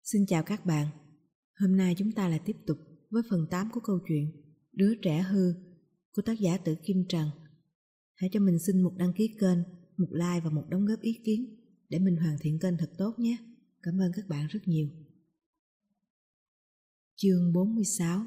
Xin chào các bạn. Hôm nay chúng ta lại tiếp tục với phần 8 của câu chuyện Đứa trẻ hư của tác giả Tử Kim Trần. Hãy cho mình xin một đăng ký kênh, một like và một đóng góp ý kiến để mình hoàn thiện kênh thật tốt nhé. Cảm ơn các bạn rất nhiều. Chương 46.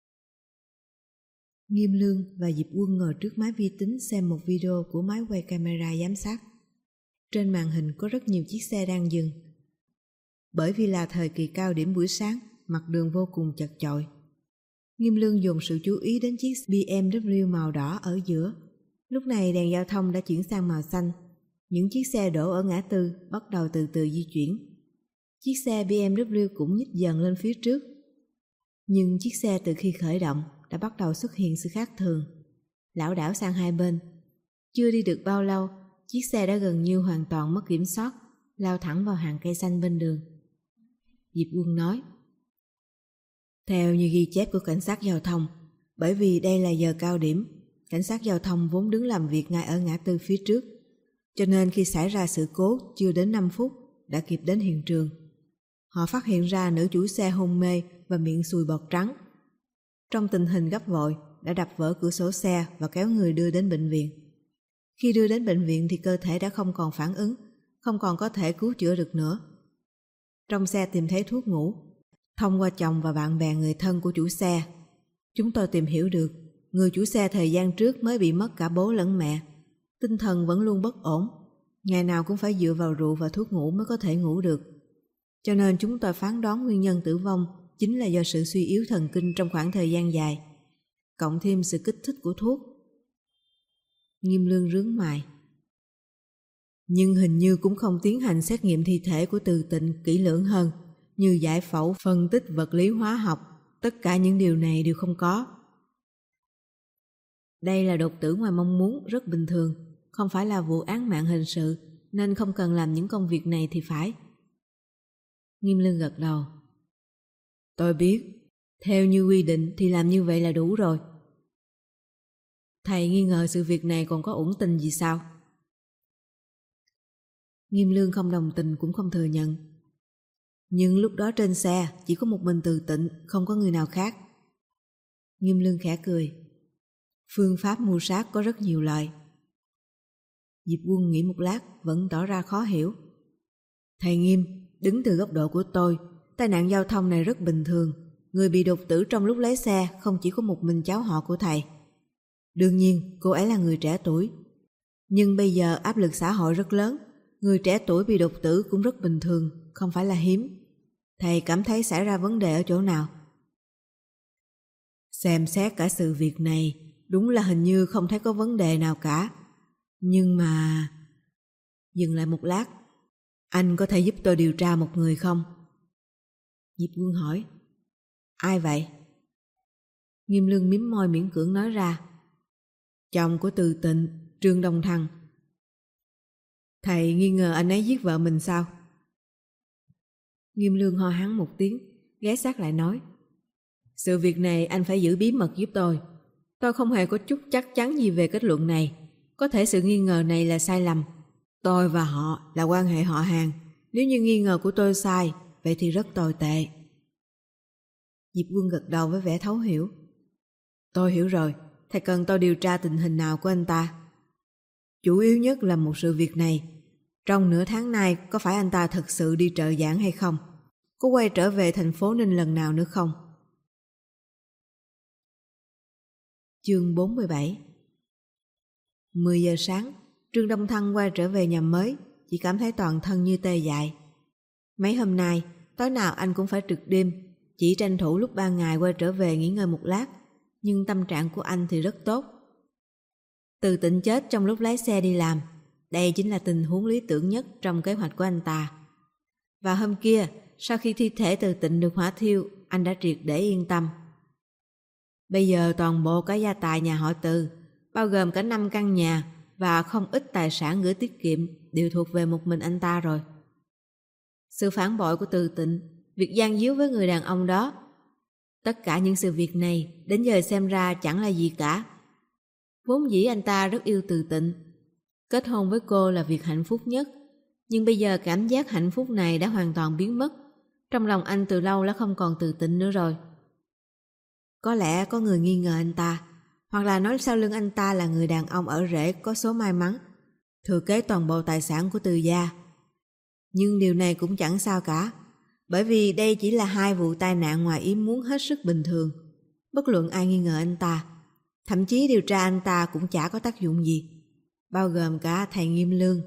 Nghiêm Lương và Diệp Quân ngồi trước máy vi tính xem một video của máy quay camera giám sát. Trên màn hình có rất nhiều chiếc xe đang dừng. Bởi vì là thời kỳ cao điểm buổi sáng, mặt đường vô cùng chật chội. Nghiêm Lương dồn sự chú ý đến chiếc BMW màu đỏ ở giữa. Lúc này đèn giao thông đã chuyển sang màu xanh. Những chiếc xe đổ ở ngã tư bắt đầu từ từ di chuyển. Chiếc xe BMW cũng nhích dần lên phía trước. Nhưng chiếc xe từ khi khởi động đã bắt đầu xuất hiện sự khác thường, lảo đảo sang hai bên. Chưa đi được bao lâu, chiếc xe đã gần như hoàn toàn mất kiểm soát, lao thẳng vào hàng cây xanh bên đường. Diệp Quân nói: Theo như ghi chép của cảnh sát giao thông, bởi vì đây là giờ cao điểm, cảnh sát giao thông vốn đứng làm việc ngay ở ngã tư phía trước, cho nên khi xảy ra sự cố chưa đến 5 phút đã kịp đến hiện trường. Họ phát hiện ra nữ chủ xe hôn mê và miệng sùi bọt trắng. Trong tình hình gấp vội đã đập vỡ cửa sổ xe và kéo người đưa đến bệnh viện. Khi đưa đến bệnh viện thì cơ thể đã không còn phản ứng, không còn có thể cứu chữa được nữa. Trong xe tìm thấy thuốc ngủ. Thông qua chồng và bạn bè người thân của chủ xe, chúng tôi tìm hiểu được người chủ xe thời gian trước mới bị mất cả bố lẫn mẹ. Tinh thần vẫn luôn bất ổn, ngày nào cũng phải dựa vào rượu và thuốc ngủ mới có thể ngủ được. Cho nên chúng tôi phán đoán nguyên nhân tử vong chính là do sự suy yếu thần kinh trong khoảng thời gian dài, cộng thêm sự kích thích của thuốc. Nghiêm Lương rướng mày. Nhưng hình như cũng không tiến hành xét nghiệm thi thể của Từ Tịnh kỹ lưỡng hơn, như giải phẫu, phân tích vật lý hóa học, tất cả những điều này đều không có. Đây là đột tử ngoài mong muốn, rất bình thường, không phải là vụ án mạng hình sự, nên không cần làm những công việc này thì phải. Nghiêm Lương gật đầu. Tôi biết, theo như quy định thì làm như vậy là đủ rồi. Thầy nghi ngờ sự việc này còn có ẩn tình gì sao? Nghiêm Lương không đồng tình cũng không thừa nhận. Nhưng lúc đó trên xe chỉ có một mình Từ Tịnh, không có người nào khác. Nghiêm Lương khẽ cười. Phương pháp mưu sát có rất nhiều loại. Diệp Quân nghĩ một lát vẫn tỏ ra khó hiểu. Thầy Nghiêm, đứng từ góc độ của tôi, tai nạn giao thông này rất bình thường. Người bị đột tử trong lúc lái xe không chỉ có một mình cháu họ của thầy. Đương nhiên cô ấy là người trẻ tuổi. Nhưng bây giờ áp lực xã hội rất lớn, người trẻ tuổi bị đột tử cũng rất bình thường, không phải là hiếm. Thầy cảm thấy xảy ra vấn đề ở chỗ nào? Xem xét cả sự việc này, đúng là hình như không thấy có vấn đề nào cả. Nhưng mà... Dừng lại một lát. Anh có thể giúp tôi điều tra một người không? Diệp Quân hỏi. Ai vậy? Nghiêm Lương mím môi miễn cưỡng nói ra. Chồng của Từ Tịnh, Trương Đông Thăng. Thầy nghi ngờ anh ấy giết vợ mình sao? Nghiêm Lương ho hắng một tiếng, ghé sát lại nói. Sự việc này anh phải giữ bí mật giúp tôi. Tôi không hề có chút chắc chắn gì về kết luận này. Có thể sự nghi ngờ này là sai lầm. Tôi và họ là quan hệ họ hàng. Nếu như nghi ngờ của tôi sai, vậy thì rất tồi tệ. Diệp Quân gật đầu với vẻ thấu hiểu. Tôi hiểu rồi. Thầy cần tôi điều tra tình hình nào của anh ta? Chủ yếu nhất là một sự việc này. Trong nửa tháng nay có phải anh ta thật sự đi trợ giảng hay không? Có quay trở về thành phố Ninh lần nào nữa không? Chương 47. 10 giờ sáng, Trương Đông Thăng quay trở về nhà mới, chỉ cảm thấy toàn thân như tê dại. Mấy hôm nay, tối nào anh cũng phải trực đêm, chỉ tranh thủ lúc ban ngày quay trở về nghỉ ngơi một lát, nhưng tâm trạng của anh thì rất tốt. Từ Tịnh chết trong lúc lái xe đi làm, đây chính là tình huống lý tưởng nhất trong kế hoạch của anh ta. Và hôm kia, sau khi thi thể Từ Tịnh được hỏa thiêu, anh đã triệt để yên tâm. Bây giờ toàn bộ cả gia tài nhà họ Từ, bao gồm cả 5 căn nhà và không ít tài sản gửi tiết kiệm, đều thuộc về một mình anh ta rồi. Sự phản bội của Từ Tịnh, việc gian díu với người đàn ông đó, tất cả những sự việc này đến giờ xem ra chẳng là gì cả. Vốn dĩ anh ta rất yêu Từ Tịnh. Kết hôn với cô là việc hạnh phúc nhất, nhưng bây giờ cảm giác hạnh phúc này đã hoàn toàn biến mất. Trong lòng anh từ lâu đã không còn tự tin nữa rồi. Có lẽ có người nghi ngờ anh ta, hoặc là nói sau lưng anh ta là người đàn ông ở rễ có số may mắn, thừa kế toàn bộ tài sản của Từ gia. Nhưng điều này cũng chẳng sao cả, bởi vì đây chỉ là 2 vụ tai nạn ngoài ý muốn hết sức bình thường. Bất luận ai nghi ngờ anh ta, thậm chí điều tra anh ta cũng chả có tác dụng gì, bao gồm cả thầy Nghiêm Lương.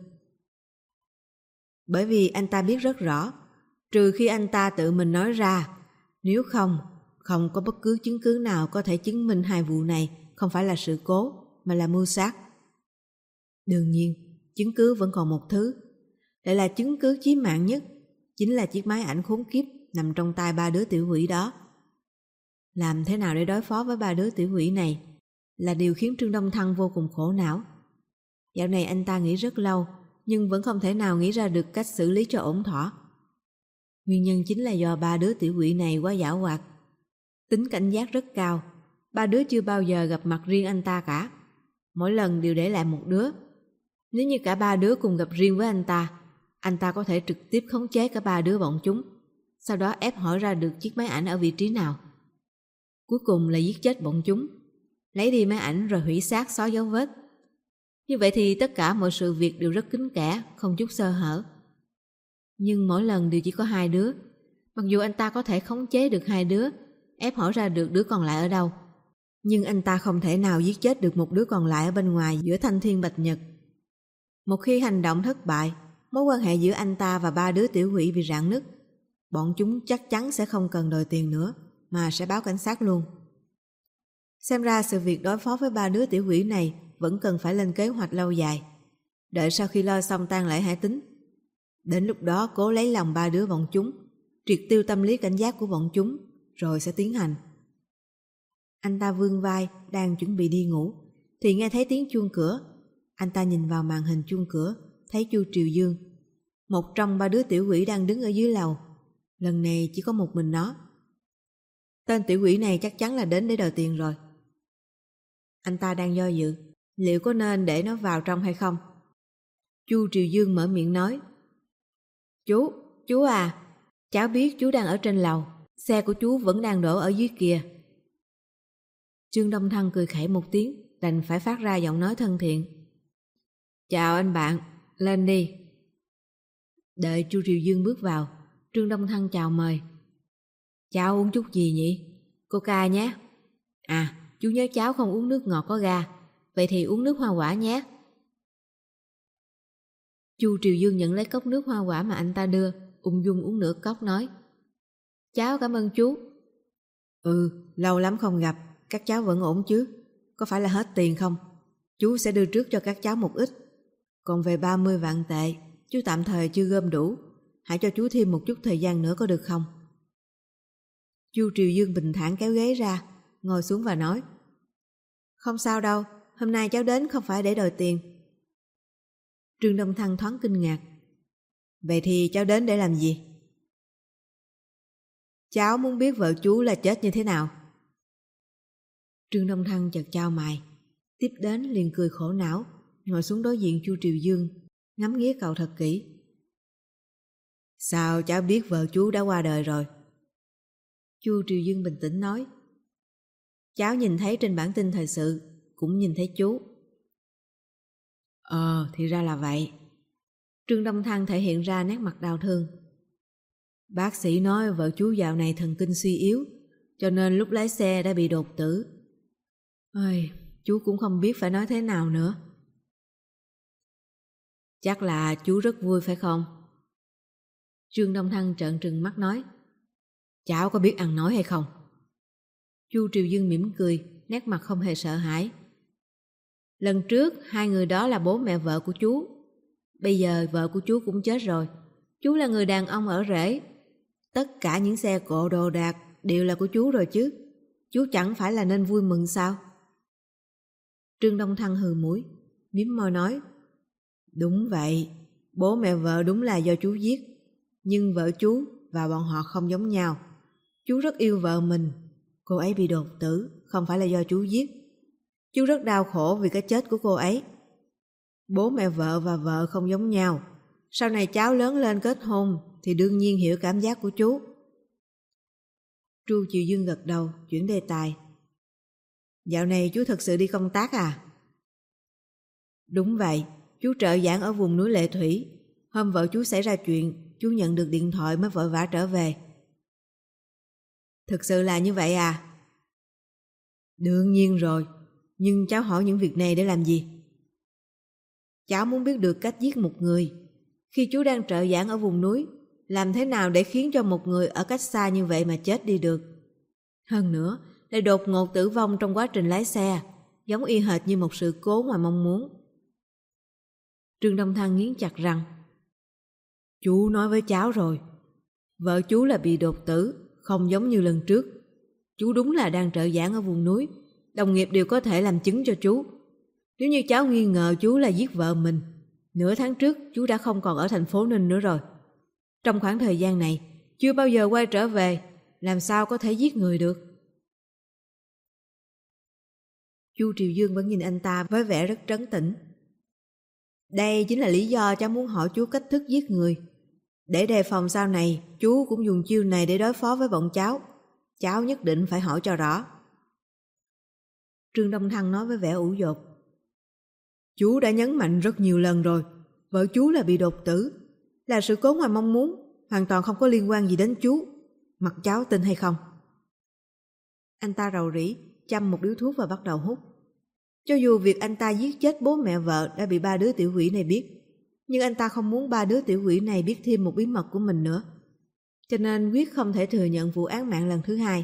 Bởi vì anh ta biết rất rõ, trừ khi anh ta tự mình nói ra, nếu không có bất cứ chứng cứ nào có thể chứng minh 2 vụ này không phải là sự cố, mà là mưu sát. Đương nhiên, chứng cứ vẫn còn một thứ, lại là chứng cứ chí mạng nhất, chính là chiếc máy ảnh khốn kiếp nằm trong tay 3 đứa tiểu quỷ đó. Làm thế nào để đối phó với 3 đứa tiểu quỷ này là điều khiến Trương Đông Thăng vô cùng khổ não. Dạo này anh ta nghĩ rất lâu, nhưng vẫn không thể nào nghĩ ra được cách xử lý cho ổn thỏa. Nguyên nhân chính là do 3 đứa tiểu quỷ này quá giảo hoạt, tính cảnh giác rất cao. 3 đứa chưa bao giờ gặp mặt riêng anh ta cả, mỗi lần đều để lại một đứa. Nếu như cả 3 đứa cùng gặp riêng với anh ta có thể trực tiếp khống chế cả 3 đứa bọn chúng, sau đó ép hỏi ra được chiếc máy ảnh ở vị trí nào. Cuối cùng là giết chết bọn chúng, lấy đi máy ảnh rồi hủy xác xóa dấu vết. Như vậy thì tất cả mọi sự việc đều rất kín kẽ, không chút sơ hở. Nhưng mỗi lần đều chỉ có 2 đứa. Mặc dù anh ta có thể khống chế được 2 đứa, ép hỏi ra được đứa còn lại ở đâu, nhưng anh ta không thể nào giết chết được một đứa còn lại ở bên ngoài giữa thanh thiên bạch nhật. Một khi hành động thất bại, mối quan hệ giữa anh ta và 3 đứa tiểu quỷ bị rạn nứt. Bọn chúng chắc chắn sẽ không cần đòi tiền nữa, mà sẽ báo cảnh sát luôn. Xem ra sự việc đối phó với 3 đứa tiểu quỷ này vẫn cần phải lên kế hoạch lâu dài. Đợi sau khi lo xong tang lễ hãy tính. Đến lúc đó cố lấy lòng 3 đứa bọn chúng, triệt tiêu tâm lý cảnh giác của bọn chúng, rồi sẽ tiến hành. Anh ta vươn vai, đang chuẩn bị đi ngủ, thì nghe thấy tiếng chuông cửa. Anh ta nhìn vào màn hình chuông cửa, thấy Chu Triều Dương, một trong 3 đứa tiểu quỷ đang đứng ở dưới lầu. Lần này chỉ có một mình nó. Tên tiểu quỷ này chắc chắn là đến để đòi tiền rồi. Anh ta đang do dự, liệu có nên để nó vào trong hay không? Chu Triều Dương mở miệng nói: Chú à, cháu biết chú đang ở trên lầu, xe của chú vẫn đang đổ ở dưới kia. Trương Đông Thăng cười khẩy một tiếng, đành phải phát ra giọng nói thân thiện: Chào anh bạn, lên đi. Đợi Chu Triều Dương bước vào, Trương Đông Thăng chào mời: Cháu uống chút gì nhỉ? Coca nhé. À, chú nhớ cháu không uống nước ngọt có ga, vậy thì uống nước hoa quả nhé. Chu Triều Dương nhận lấy cốc nước hoa quả mà anh ta đưa, ung dung uống nửa cốc nói: Cháu cảm ơn chú. Lâu lắm không gặp, các cháu vẫn ổn chứ? Có phải là hết tiền không? Chú sẽ đưa trước cho các cháu một ít. Còn về 30 vạn tệ, chú tạm thời chưa gom đủ, hãy cho chú thêm một chút thời gian nữa có được không? Chu Triều Dương bình thản kéo ghế ra, ngồi xuống và nói: Không sao đâu, hôm nay cháu đến không phải để đòi tiền. Trương Đông Thăng thoáng kinh ngạc: Vậy thì cháu đến để làm gì? Cháu muốn biết vợ chú là chết như thế nào. Trương Đông Thăng chợt chau mày, tiếp đến liền cười khổ não, ngồi xuống đối diện Chu Triều Dương, ngắm nghía cậu thật kỹ. Sao cháu biết vợ chú đã qua đời rồi? Chu Triều Dương bình tĩnh nói: Cháu nhìn thấy trên bản tin thời sự, cũng nhìn thấy chú. Thì ra là vậy. Trương Đông Thăng thể hiện ra nét mặt đau thương. Bác sĩ nói vợ chú dạo này thần kinh suy yếu, cho nên lúc lái xe đã bị đột tử. Chú cũng không biết phải nói thế nào nữa. Chắc là chú rất vui phải không? Trương Đông Thăng trợn trừng mắt nói: Cháu có biết ăn nói hay không? Chu Triều Dương mỉm cười, nét mặt không hề sợ hãi. Lần trước 2 người đó là bố mẹ vợ của chú. Bây giờ vợ của chú cũng chết rồi. Chú là người đàn ông ở rễ. Tất cả những xe cộ đồ đạc đều là của chú rồi chứ. Chú chẳng phải là nên vui mừng sao? Trương Đông Thăng hừ mũi, mím môi nói: Đúng vậy, bố mẹ vợ đúng là do chú giết. Nhưng vợ chú và bọn họ không giống nhau. Chú rất yêu vợ mình. Cô ấy bị đột tử, không phải là do chú giết. Chú rất đau khổ vì cái chết của cô ấy. Bố mẹ vợ và vợ không giống nhau. Sau này cháu lớn lên kết hôn thì đương nhiên hiểu cảm giác của chú. Chu Triều Dương gật đầu, chuyển đề tài. Dạo này chú thật sự đi công tác à? Đúng vậy, chú trợ giảng ở vùng núi Lệ Thủy. Hôm vợ chú xảy ra chuyện, chú nhận được điện thoại mới vội vã trở về. Thực sự là như vậy à? Đương nhiên rồi, nhưng cháu hỏi những việc này để làm gì? Cháu muốn biết được cách giết một người. Khi chú đang trợ giảng ở vùng núi, làm thế nào để khiến cho một người ở cách xa như vậy mà chết đi được? Hơn nữa, lại đột ngột tử vong trong quá trình lái xe, giống y hệt như một sự cố ngoài mong muốn. Trương Đông Thăng nghiến chặt răng. Chú nói với cháu rồi, vợ chú là bị đột tử, không giống như lần trước. Chú đúng là đang trợ giảng ở vùng núi, đồng nghiệp đều có thể làm chứng cho chú. Nếu như cháu nghi ngờ chú là giết vợ mình, nửa tháng trước chú đã không còn ở thành phố Ninh nữa rồi. Trong khoảng thời gian này, chưa bao giờ quay trở về, làm sao có thể giết người được? Chu Triều Dương vẫn nhìn anh ta với vẻ rất trấn tĩnh. Đây chính là lý do cháu muốn hỏi chú cách thức giết người. Để đề phòng sau này, chú cũng dùng chiêu này để đối phó với bọn cháu. Cháu nhất định phải hỏi cho rõ. Trương Đông Thăng nói với vẻ ủ dột. Chú đã nhấn mạnh rất nhiều lần rồi, vợ chú là bị đột tử, là sự cố ngoài mong muốn, hoàn toàn không có liên quan gì đến chú. Mặc cháu tin hay không? Anh ta rầu rĩ, châm một điếu thuốc và bắt đầu hút. Cho dù việc anh ta giết chết bố mẹ vợ đã bị ba đứa tiểu quỷ này biết, nhưng anh ta không muốn ba đứa tiểu quỷ này biết thêm một bí mật của mình nữa. Cho nên quyết không thể thừa nhận vụ án mạng lần thứ hai.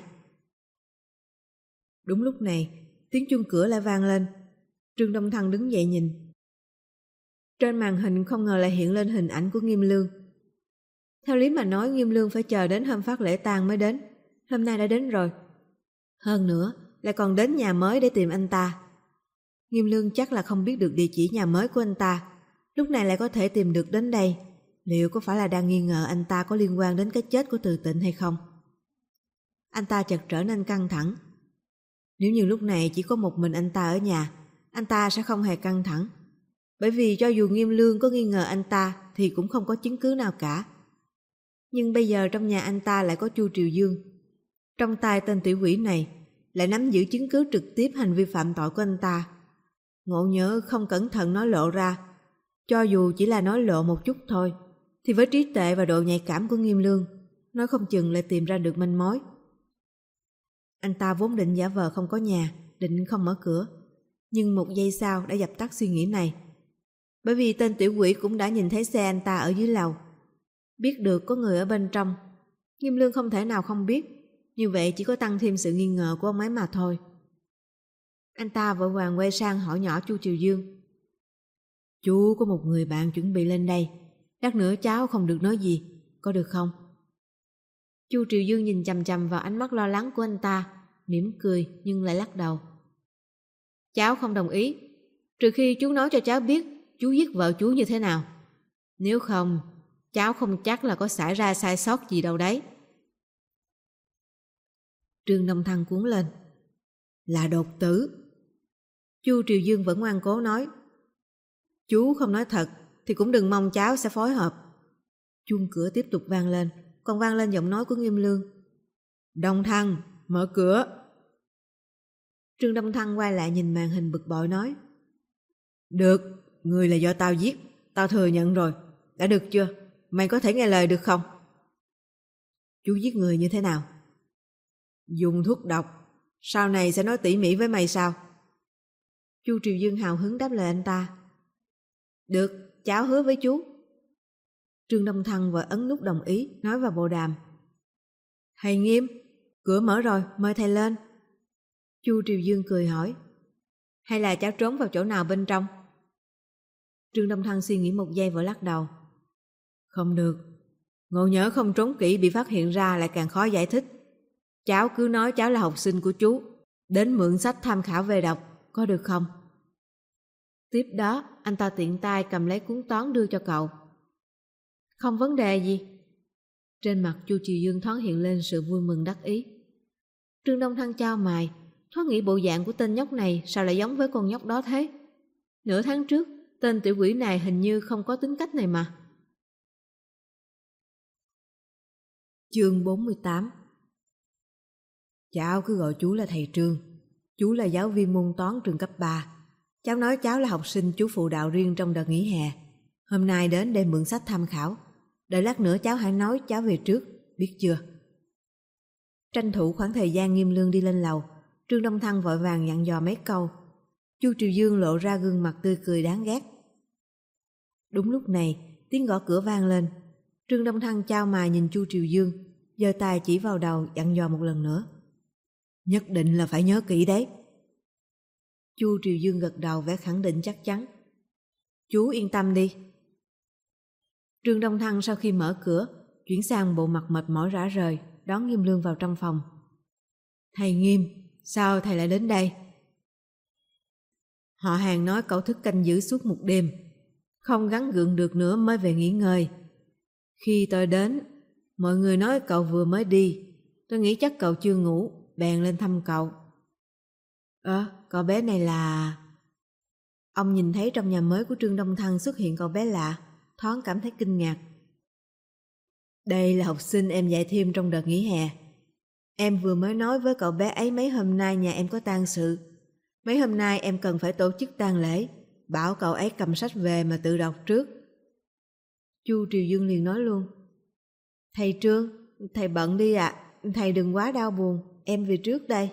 Đúng lúc này, tiếng chuông cửa lại vang lên. Trương Đông Thăng đứng dậy nhìn. Trên màn hình không ngờ lại hiện lên hình ảnh của Nghiêm Lương. Theo lý mà nói Nghiêm Lương phải chờ đến hôm phát lễ tang mới đến. Hôm nay đã đến rồi. Hơn nữa, lại còn đến nhà mới để tìm anh ta. Nghiêm Lương chắc là không biết được địa chỉ nhà mới của anh ta. Lúc này lại có thể tìm được đến đây. Liệu có phải là đang nghi ngờ anh ta có liên quan đến cái chết của Từ Tịnh hay không? Anh ta chợt trở nên căng thẳng. Nếu như lúc này chỉ có một mình anh ta ở nhà, anh ta sẽ không hề căng thẳng. Bởi vì cho dù Nghiêm Lương có nghi ngờ anh ta thì cũng không có chứng cứ nào cả. Nhưng bây giờ trong nhà anh ta lại có Chu Triều Dương. Trong tay tên tiểu quỷ này lại nắm giữ chứng cứ trực tiếp hành vi phạm tội của anh ta. Ngộ nhỡ không cẩn thận nói lộ ra, cho dù chỉ là nói lộ một chút thôi, thì với trí tuệ và độ nhạy cảm của Nghiêm Lương, nói không chừng lại tìm ra được manh mối. Anh ta vốn định giả vờ không có nhà, định không mở cửa, nhưng một giây sau đã dập tắt suy nghĩ này. Bởi vì tên tiểu quỷ cũng đã nhìn thấy xe anh ta ở dưới lầu. Biết được có người ở bên trong, Nghiêm Lương không thể nào không biết, như vậy chỉ có tăng thêm sự nghi ngờ của ông ấy mà thôi. Anh ta vội vàng quay sang hỏi nhỏ Chu Triều Dương. Chú có một người bạn chuẩn bị lên đây, lát nữa cháu không được nói gì, có được không? Chu Triều Dương nhìn chằm chằm vào ánh mắt lo lắng của anh ta, mỉm cười nhưng lại lắc đầu. Cháu không đồng ý, trừ khi chú nói cho cháu biết chú giết vợ chú như thế nào. Nếu không, cháu không chắc là có xảy ra sai sót gì đâu đấy. Trương Đông Thăng cuốn lên. Là đột tử. Chu Triều Dương vẫn ngoan cố nói. Chú không nói thật thì cũng đừng mong cháu sẽ phối hợp. Chuông cửa tiếp tục vang lên, còn vang lên giọng nói của Nghiêm Lương. Đông Thăng, mở cửa. Trương Đông Thăng quay lại nhìn màn hình bực bội nói. Được, người là do tao giết, tao thừa nhận rồi. Đã được chưa? Mày có thể nghe lời được không? Chú giết người như thế nào? Dùng thuốc độc. Sau này sẽ nói tỉ mỉ với mày sao? Chu Triều Dương hào hứng đáp lời anh ta. Được, cháu hứa với chú. Trương Đông Thăng vội ấn nút đồng ý, nói vào bộ đàm. Thầy Nghiêm, cửa mở rồi, mời thầy lên. Chu Triều Dương cười hỏi. Hay là cháu trốn vào chỗ nào bên trong? Trương Đông Thăng suy nghĩ một giây vội lắc đầu. Không được, ngộ nhỡ không trốn kỹ bị phát hiện ra lại càng khó giải thích. Cháu cứ nói cháu là học sinh của chú, đến mượn sách tham khảo về đọc, có được không? Tiếp đó, anh ta tiện tay cầm lấy cuốn toán đưa cho cậu. Không vấn đề gì. Trên mặt Chu Triều Dương thoáng hiện lên sự vui mừng đắc ý. Trương Đông Thăng chau mày, thoáng nghĩ bộ dạng của tên nhóc này sao lại giống với con nhóc đó thế. Nửa tháng trước, tên tiểu quỷ này hình như không có tính cách này mà. Chương 48. Cháu cứ gọi chú là thầy Trương. Chú là giáo viên môn toán trường cấp 3. Cháu nói cháu là học sinh chú phụ đạo riêng trong đợt nghỉ hè. Hôm nay đến để mượn sách tham khảo. Đợi lát nữa cháu hãy nói cháu về trước, biết chưa? Tranh thủ khoảng thời gian Nghiêm Lương đi lên lầu, Trương Đông Thăng vội vàng dặn dò mấy câu. Chu Triều Dương lộ ra gương mặt tươi cười đáng ghét. Đúng lúc này, tiếng gõ cửa vang lên. Trương Đông Thăng chau mày nhìn Chu Triều Dương, giơ tay chỉ vào đầu dặn dò một lần nữa. Nhất định là phải nhớ kỹ đấy. Chu Triều Dương gật đầu vẻ khẳng định chắc chắn. Chú yên tâm đi. Trương Đông Thăng sau khi mở cửa, chuyển sang bộ mặt mệt mỏi rã rời, đón Nghiêm Lương vào trong phòng. Thầy Nghiêm, sao thầy lại đến đây? Họ hàng nói cậu thức canh giữ suốt một đêm, không gắng gượng được nữa mới về nghỉ ngơi. Khi tôi đến, mọi người nói cậu vừa mới đi, tôi nghĩ chắc cậu chưa ngủ, bèn lên thăm cậu. Cậu bé này là... Ông nhìn thấy trong nhà mới của Trương Đông Thăng xuất hiện cậu bé lạ, thoáng cảm thấy kinh ngạc. Đây là học sinh em dạy thêm trong đợt nghỉ hè. Em vừa mới nói với cậu bé ấy mấy hôm nay nhà em có tang sự. Mấy hôm nay em cần phải tổ chức tang lễ, bảo cậu ấy cầm sách về mà tự đọc trước. Chu Triều Dương liền nói luôn. Thầy Trương, thầy bận đi ạ, thầy đừng quá đau buồn, em về trước đây.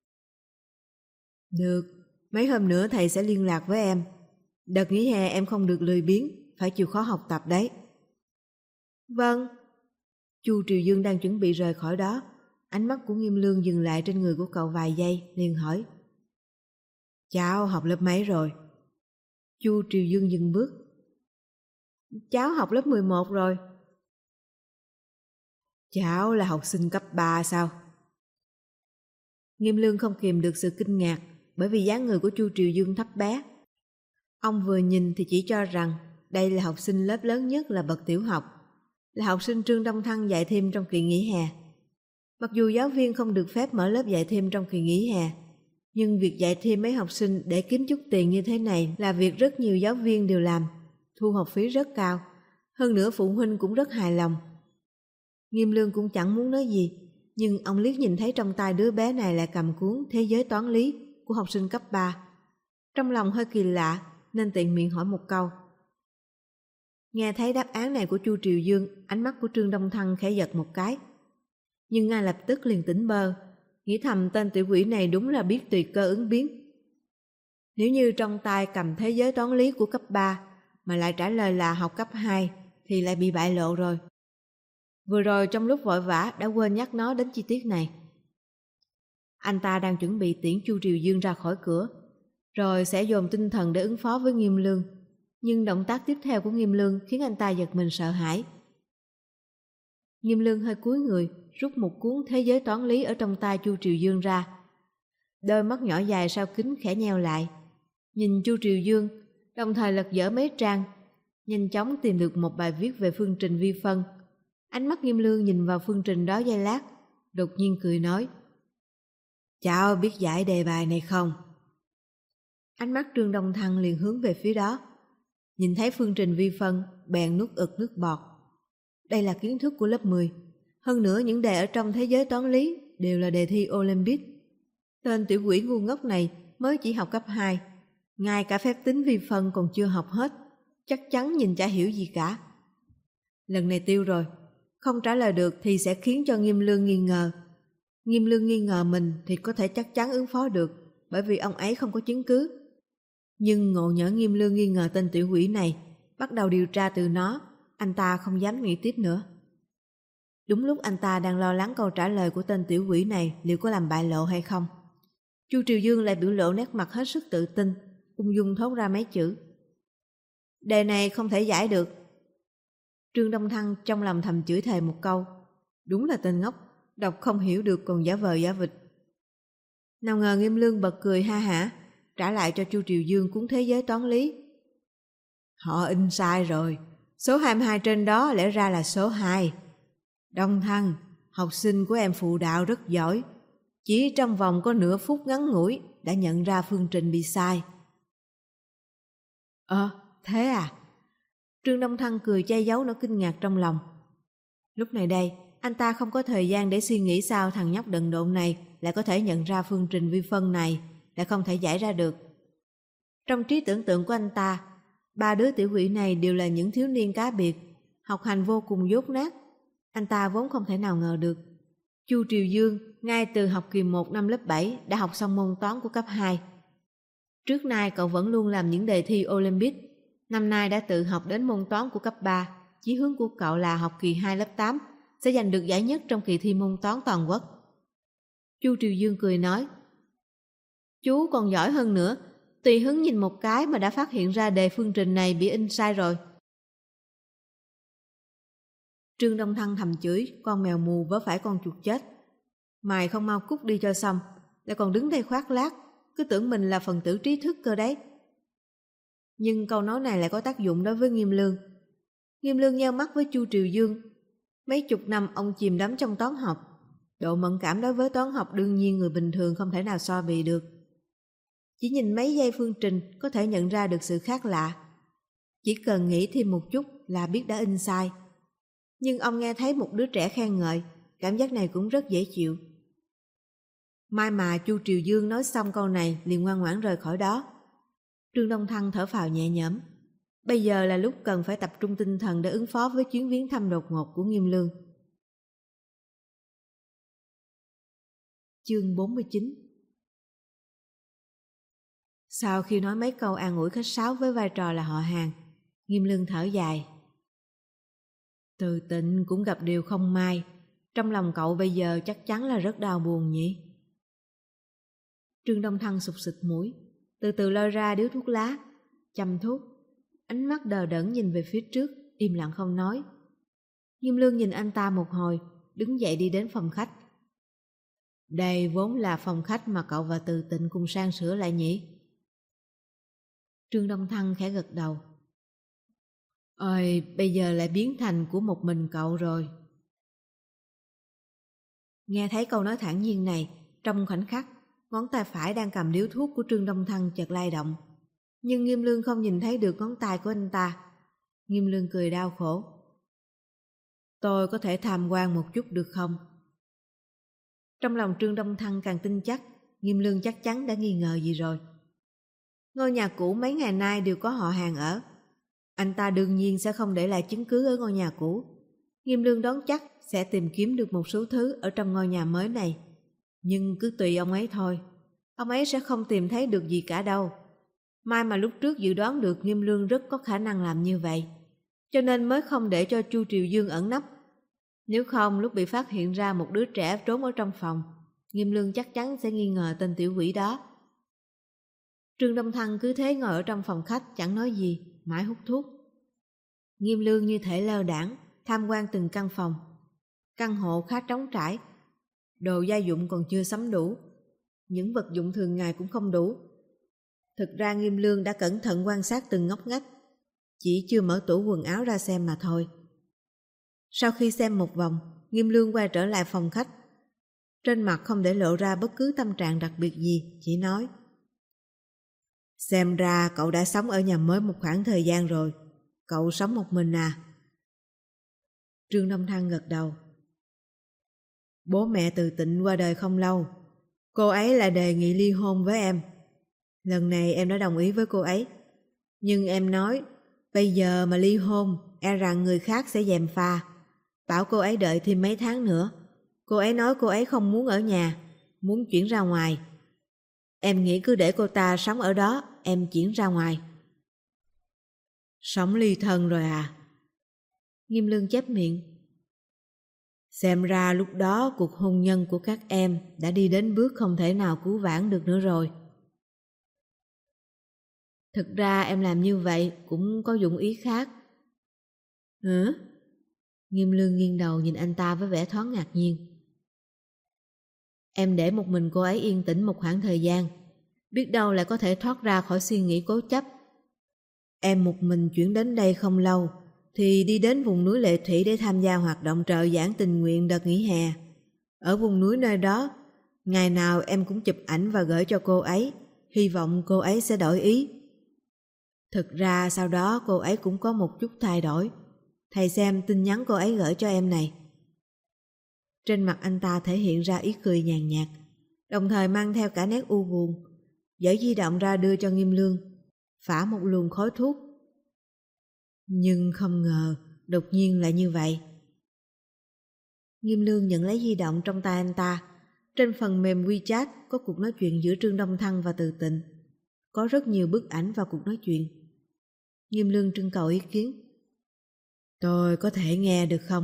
Được, mấy hôm nữa thầy sẽ liên lạc với em. Đợt nghỉ hè em không được lười biếng, phải chịu khó học tập đấy. Vâng. Chu Triều Dương đang chuẩn bị rời khỏi đó, ánh mắt của Nghiêm Lương dừng lại trên người của cậu vài giây, liền hỏi. Cháu học lớp mấy rồi? Chu Triều Dương dừng bước. Cháu học lớp 11 rồi. Cháu là học sinh cấp 3 sao? Nghiêm Lương không kìm được sự kinh ngạc, bởi vì dáng người của Chu Triều Dương thấp bé. Ông vừa nhìn thì chỉ cho rằng đây là học sinh lớp lớn nhất là bậc tiểu học, là học sinh Trương Đông Thăng dạy thêm trong kỳ nghỉ hè. Mặc dù giáo viên không được phép mở lớp dạy thêm trong kỳ nghỉ hè, nhưng việc dạy thêm mấy học sinh để kiếm chút tiền như thế này là việc rất nhiều giáo viên đều làm, thu học phí rất cao, hơn nữa phụ huynh cũng rất hài lòng. Nghiêm Lương cũng chẳng muốn nói gì, nhưng ông liếc nhìn thấy trong tay đứa bé này lại cầm cuốn Thế giới toán lý của học sinh cấp 3. Trong lòng hơi kỳ lạ nên tiện miệng hỏi một câu. Nghe thấy đáp án này của Chu Triều Dương, ánh mắt của Trương Đông Thăng khẽ giật một cái, nhưng ngay lập tức liền tỉnh bơ, nghĩ thầm tên tiểu quỷ này đúng là biết tùy cơ ứng biến. Nếu như trong tay cầm Thế giới toán lý của cấp 3 mà lại trả lời là học cấp 2 thì lại bị bại lộ rồi. Vừa rồi trong lúc vội vã đã quên nhắc nó đến chi tiết này. Anh ta đang chuẩn bị tiễn Chu Triều Dương ra khỏi cửa, rồi sẽ dồn tinh thần để ứng phó với Nghiêm Lương. Nhưng động tác tiếp theo của Nghiêm Lương khiến anh ta giật mình sợ hãi. Nghiêm Lương hơi cúi người, rút một cuốn Thế giới toán lý ở trong tay Chu Triều Dương ra. Đôi mắt nhỏ dài sau kính khẽ nheo lại, nhìn Chu Triều Dương, đồng thời lật dở mấy trang, nhanh chóng tìm được một bài viết về phương trình vi phân. Ánh mắt Nghiêm Lương nhìn vào phương trình đó giây lát, đột nhiên cười nói. Cháu biết giải đề bài này không? Ánh mắt Trương Đông Thăng liền hướng về phía đó. Nhìn thấy phương trình vi phân, bèn nuốt ực nước bọt. Đây là kiến thức của lớp 10. Hơn nữa những đề ở trong Thế giới toán lý đều là đề thi Olympic. Tên tiểu quỷ ngu ngốc này mới chỉ học cấp 2. Ngay cả phép tính vi phân còn chưa học hết. Chắc chắn nhìn chả hiểu gì cả. Lần này tiêu rồi. Không trả lời được thì sẽ khiến cho Nghiêm Lương nghi ngờ. Nghiêm Lương nghi ngờ mình thì có thể chắc chắn ứng phó được, bởi vì ông ấy không có chứng cứ. Nhưng ngộ nhỡ Nghiêm Lương nghi ngờ tên tiểu quỷ này, bắt đầu điều tra từ nó, anh ta không dám nghĩ tiếp nữa. Đúng lúc anh ta đang lo lắng câu trả lời của tên tiểu quỷ này liệu có làm bại lộ hay không, Chu Triều Dương lại biểu lộ nét mặt hết sức tự tin, ung dung thốt ra mấy chữ. Đề này không thể giải được. Trương Đông Thăng trong lòng thầm chửi thề một câu. Đúng là tên ngốc, đọc không hiểu được còn giả vờ giả vịt. Nào ngờ Nghiêm Lương bật cười ha hả, trả lại cho Chu Triều Dương cuốn Thế giới toán lý. Họ in sai rồi, số 22 trên đó lẽ ra là số 2. Đông Thăng, học sinh của em phụ đạo rất giỏi, chỉ trong vòng có nửa phút ngắn ngủi đã nhận ra phương trình bị sai. Thế à? Trương Đông Thăng cười che giấu nỗi kinh ngạc trong lòng. Lúc này đây, anh ta không có thời gian để suy nghĩ sao thằng nhóc đần độn này lại có thể nhận ra phương trình vi phân này, lại không thể giải ra được. Trong trí tưởng tượng của anh ta, 3 đứa tiểu quỷ này đều là những thiếu niên cá biệt, học hành vô cùng dốt nát. Anh ta vốn không thể nào ngờ được. Chu Triều Dương ngay từ học kỳ 1 năm lớp 7 đã học xong môn toán của cấp 2. Trước nay cậu vẫn luôn làm những đề thi Olympic. Năm nay đã tự học đến môn toán của cấp 3. Chí hướng của cậu là học kỳ 2 lớp 8 sẽ giành được giải nhất trong kỳ thi môn toán toàn quốc. Chu Triều Dương cười nói, chú còn giỏi hơn nữa, tùy hứng nhìn một cái mà đã phát hiện ra đề phương trình này bị in sai rồi. Trương Đông Thăng thầm chửi con mèo mù vớ phải con chuột chết. Mày không mau cút đi cho xong, lại còn đứng đây khoác lác, cứ tưởng mình là phần tử trí thức cơ đấy. Nhưng câu nói này lại có tác dụng đối với Nghiêm Lương. Nghiêm Lương nheo mắt với Chu Triều Dương. Mấy chục năm ông chìm đắm trong toán học. Độ mẫn cảm đối với toán học đương nhiên người bình thường không thể nào so bì được. Chỉ nhìn mấy giây phương trình có thể nhận ra được sự khác lạ. Chỉ cần nghĩ thêm một chút là biết đã in sai. Nhưng ông nghe thấy một đứa trẻ khen ngợi, cảm giác này cũng rất dễ chịu. Mai mà Chu Triều Dương nói xong câu này liền ngoan ngoãn rời khỏi đó. Trương Đông Thăng thở phào nhẹ nhõm. Bây giờ là lúc cần phải tập trung tinh thần để ứng phó với chuyến viếng thăm đột ngột của Nghiêm Lương. Chương 49. Sau khi nói mấy câu an ủi khách sáo với vai trò là họ hàng, Nghiêm Lương thở dài. Từ Tịnh cũng gặp điều không may, trong lòng cậu bây giờ chắc chắn là rất đau buồn nhỉ? Trương Đông Thăng sụt sịt mũi, từ từ lôi ra điếu thuốc lá, châm thuốc, ánh mắt đờ đẫn nhìn về phía trước, im lặng không nói. Nghiêm Lương nhìn anh ta một hồi, đứng dậy đi đến phòng khách. Đây vốn là phòng khách mà cậu và Từ Tịnh cùng sang sửa lại nhỉ? Trương Đông Thăng khẽ gật đầu. Ôi, bây giờ lại biến thành của một mình cậu rồi. Nghe thấy câu nói thản nhiên này, trong khoảnh khắc, ngón tay phải đang cầm điếu thuốc của Trương Đông Thăng chợt lay động. Nhưng Nghiêm Lương không nhìn thấy được ngón tay của anh ta. Nghiêm Lương cười đau khổ. Tôi có thể tham quan một chút được không? Trong lòng Trương Đông Thăng càng tin chắc, Nghiêm Lương chắc chắn đã nghi ngờ gì rồi. Ngôi nhà cũ mấy ngày nay đều có họ hàng ở. Anh ta đương nhiên sẽ không để lại chứng cứ ở ngôi nhà cũ. Nghiêm Lương đoán chắc sẽ tìm kiếm được một số thứ ở trong ngôi nhà mới này. Nhưng cứ tùy ông ấy thôi. Ông ấy sẽ không tìm thấy được gì cả đâu. May mà lúc trước dự đoán được Nghiêm Lương rất có khả năng làm như vậy, cho nên mới không để cho Chu Triều Dương ẩn nấp. Nếu không, lúc bị phát hiện ra một đứa trẻ trốn ở trong phòng, Nghiêm Lương chắc chắn sẽ nghi ngờ tên tiểu quỷ đó. Trương Đông Thăng cứ thế ngồi ở trong phòng khách chẳng nói gì, mãi hút thuốc. Nghiêm Lương như thể lơ đãng tham quan từng căn phòng. Căn hộ khá trống trải, đồ gia dụng còn chưa sắm đủ, những vật dụng thường ngày cũng không đủ. Thực ra Nghiêm Lương đã cẩn thận quan sát từng ngóc ngách, chỉ chưa mở tủ quần áo ra xem mà thôi. Sau khi xem một vòng, Nghiêm Lương quay trở lại phòng khách. Trên mặt không để lộ ra bất cứ tâm trạng đặc biệt gì, chỉ nói: Xem ra cậu đã sống ở nhà mới một khoảng thời gian rồi. Cậu sống một mình à? Trương Đông Thăng gật đầu. Bố mẹ Từ Tịnh qua đời không lâu. Cô ấy lại đề nghị ly hôn với em. Lần này em đã đồng ý với cô ấy. Nhưng em nói, bây giờ mà ly hôn, e rằng người khác sẽ gièm pha. Bảo cô ấy đợi thêm mấy tháng nữa. Cô ấy nói cô ấy không muốn ở nhà, muốn chuyển ra ngoài. Em nghĩ cứ để cô ta sống ở đó, em chuyển ra ngoài. Sống ly thân rồi à? Nghiêm Lương chép miệng. Xem ra lúc đó cuộc hôn nhân của các em đã đi đến bước không thể nào cứu vãn được nữa rồi. Thực ra em làm như vậy cũng có dụng ý khác. Hả? Nghiêm Lương nghiêng đầu nhìn anh ta với vẻ thoáng ngạc nhiên. Em để một mình cô ấy yên tĩnh một khoảng thời gian, biết đâu lại có thể thoát ra khỏi suy nghĩ cố chấp. Em một mình chuyển đến đây không lâu, thì đi đến vùng núi Lệ Thủy để tham gia hoạt động trợ giảng tình nguyện đợt nghỉ hè. Ở vùng núi nơi đó, ngày nào em cũng chụp ảnh và gửi cho cô ấy, hy vọng cô ấy sẽ đổi ý. Thực ra sau đó cô ấy cũng có một chút thay đổi. Thầy xem tin nhắn cô ấy gửi cho em này. Trên mặt anh ta thể hiện ra ý cười nhàn nhạt, đồng thời mang theo cả nét u buồn. Giở di động ra đưa cho Nghiêm Lương, phả một luồng khói thuốc. Nhưng không ngờ, đột nhiên lại như vậy. Nghiêm Lương nhận lấy di động trong tay anh ta. Trên phần mềm WeChat có cuộc nói chuyện giữa Trương Đông Thăng và Từ Tịnh. Có rất nhiều bức ảnh vào cuộc nói chuyện. Nghiêm Lương trưng cầu ý kiến. Tôi có thể nghe được không?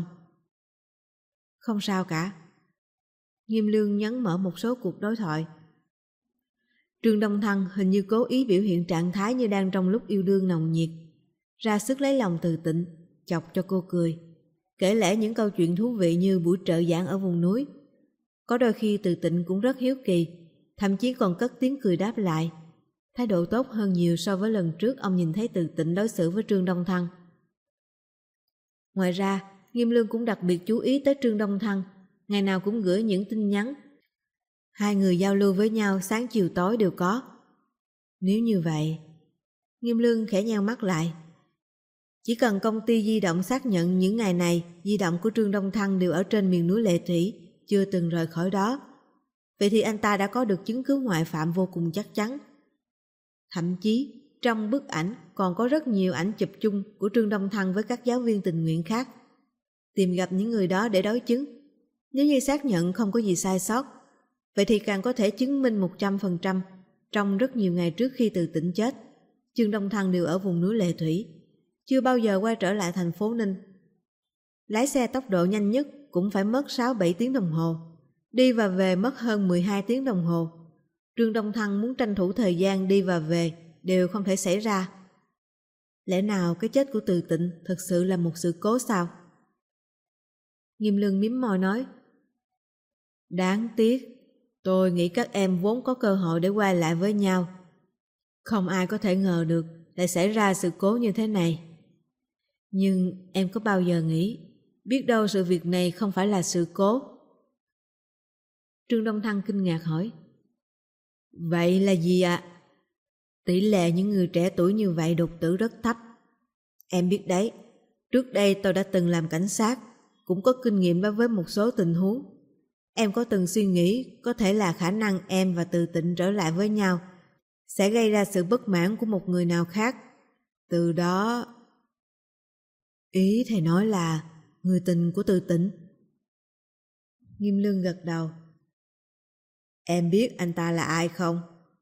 Không sao cả. Nghiêm Lương nhấn mở một số cuộc đối thoại. Trương Đông Thăng hình như cố ý biểu hiện trạng thái như đang trong lúc yêu đương nồng nhiệt, ra sức lấy lòng Từ Tịnh, chọc cho cô cười, kể lể những câu chuyện thú vị như buổi trợ giảng ở vùng núi. Có đôi khi Từ Tịnh cũng rất hiếu kỳ, thậm chí còn cất tiếng cười đáp lại. Thái độ tốt hơn nhiều so với lần trước ông nhìn thấy Từ Tịnh đối xử với Trương Đông Thăng. Ngoài ra, Nghiêm Lương cũng đặc biệt chú ý tới Trương Đông Thăng, ngày nào cũng gửi những tin nhắn. Hai người giao lưu với nhau sáng chiều tối đều có. Nếu như vậy, Nghiêm Lương khẽ nheo mắt lại. Chỉ cần công ty di động xác nhận những ngày này di động của Trương Đông Thăng đều ở trên miền núi Lệ Thủy, chưa từng rời khỏi đó. Vậy thì anh ta đã có được chứng cứ ngoại phạm vô cùng chắc chắn. Thậm chí, trong bức ảnh còn có rất nhiều ảnh chụp chung của Trương Đông Thăng với các giáo viên tình nguyện khác. Tìm gặp những người đó để đối chứng. Nếu như xác nhận không có gì sai sót, vậy thì càng có thể chứng minh 100%. Trong rất nhiều ngày trước khi Từ Tịnh chết, Trương Đông Thăng đều ở vùng núi Lệ Thủy, chưa bao giờ quay trở lại thành phố Ninh. Lái xe tốc độ nhanh nhất cũng phải mất 6-7 tiếng đồng hồ, đi và về mất hơn 12 tiếng đồng hồ. Trương Đông Thăng muốn tranh thủ thời gian đi và về đều không thể xảy ra. Lẽ nào cái chết của Từ Tịnh thực sự là một sự cố sao? Nghiêm Lương mím môi nói, đáng tiếc, tôi nghĩ các em vốn có cơ hội để quay lại với nhau. Không ai có thể ngờ được lại xảy ra sự cố như thế này. Nhưng em có bao giờ nghĩ, biết đâu sự việc này không phải là sự cố? Trương Đông Thăng kinh ngạc hỏi, vậy là gì ạ? Tỷ lệ những người trẻ tuổi như vậy đột tử rất thấp. Em biết đấy, trước đây tôi đã từng làm cảnh sát, cũng có kinh nghiệm đối với một số tình huống. Em có từng suy nghĩ có thể là khả năng em và Từ Tịnh trở lại với nhau sẽ gây ra sự bất mãn của một người nào khác. Từ đó... Ý thầy nói là người tình của Từ Tịnh. Nghiêm Lương gật đầu. Em biết anh ta là ai không?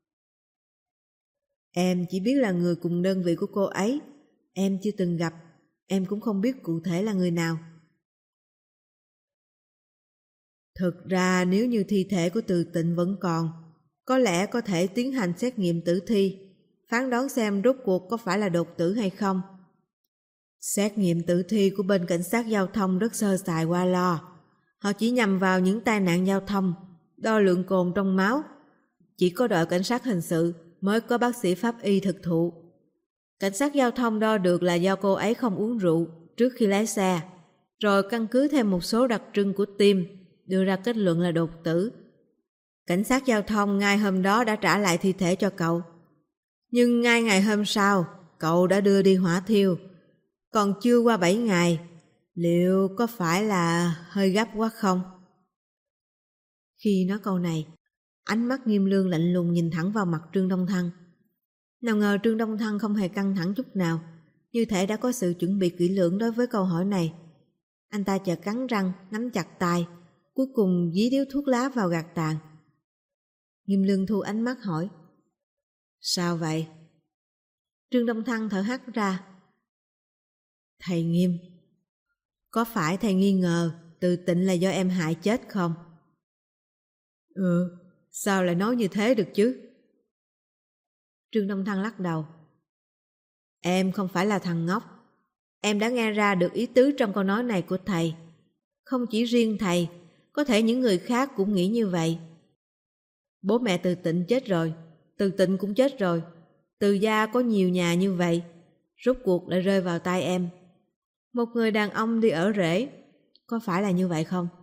Em chỉ biết là người cùng đơn vị của cô ấy. Em chưa từng gặp, em cũng không biết cụ thể là người nào. Thực ra nếu như thi thể của Từ Tịnh vẫn còn, có lẽ có thể tiến hành xét nghiệm tử thi, phán đoán xem rốt cuộc có phải là đột tử hay không. Xét nghiệm tử thi của bên cảnh sát giao thông rất sơ sài qua lo. Họ chỉ nhằm vào những tai nạn giao thông, đo lượng cồn trong máu. Chỉ có đội cảnh sát hình sự mới có bác sĩ pháp y thực thụ. Cảnh sát giao thông đo được là do cô ấy không uống rượu trước khi lái xe, rồi căn cứ thêm một số đặc trưng của tim, đưa ra kết luận là đột tử. Cảnh sát giao thông ngay hôm đó đã trả lại thi thể cho cậu. Nhưng ngay ngày hôm sau, cậu đã đưa đi hỏa thiêu. Còn chưa qua 7 ngày, liệu có phải là hơi gấp quá không? Khi nói câu này, ánh mắt Nghiêm Lương lạnh lùng nhìn thẳng vào mặt Trương Đông Thăng. Nào ngờ Trương Đông Thăng không hề căng thẳng chút nào, như thể đã có sự chuẩn bị kỹ lưỡng đối với câu hỏi này. Anh ta chợt cắn răng, nắm chặt tay, cuối cùng dí điếu thuốc lá vào gạt tàn. Nghiêm Lương thu ánh mắt hỏi, sao vậy? Trương Đông Thăng thở hắt ra. Thầy Nghiêm, có phải thầy nghi ngờ Từ Tịnh là do em hại chết không? Sao lại nói như thế được chứ? Trương Đông Thăng lắc đầu. Em không phải là thằng ngốc. Em đã nghe ra được ý tứ trong câu nói này của thầy. Không chỉ riêng thầy, có thể những người khác cũng nghĩ như vậy. Bố mẹ Từ Tịnh chết rồi, Từ Tịnh cũng chết rồi. Từ gia có nhiều nhà như vậy, rốt cuộc lại rơi vào tay em. Một người đàn ông đi ở rể, có phải là như vậy không?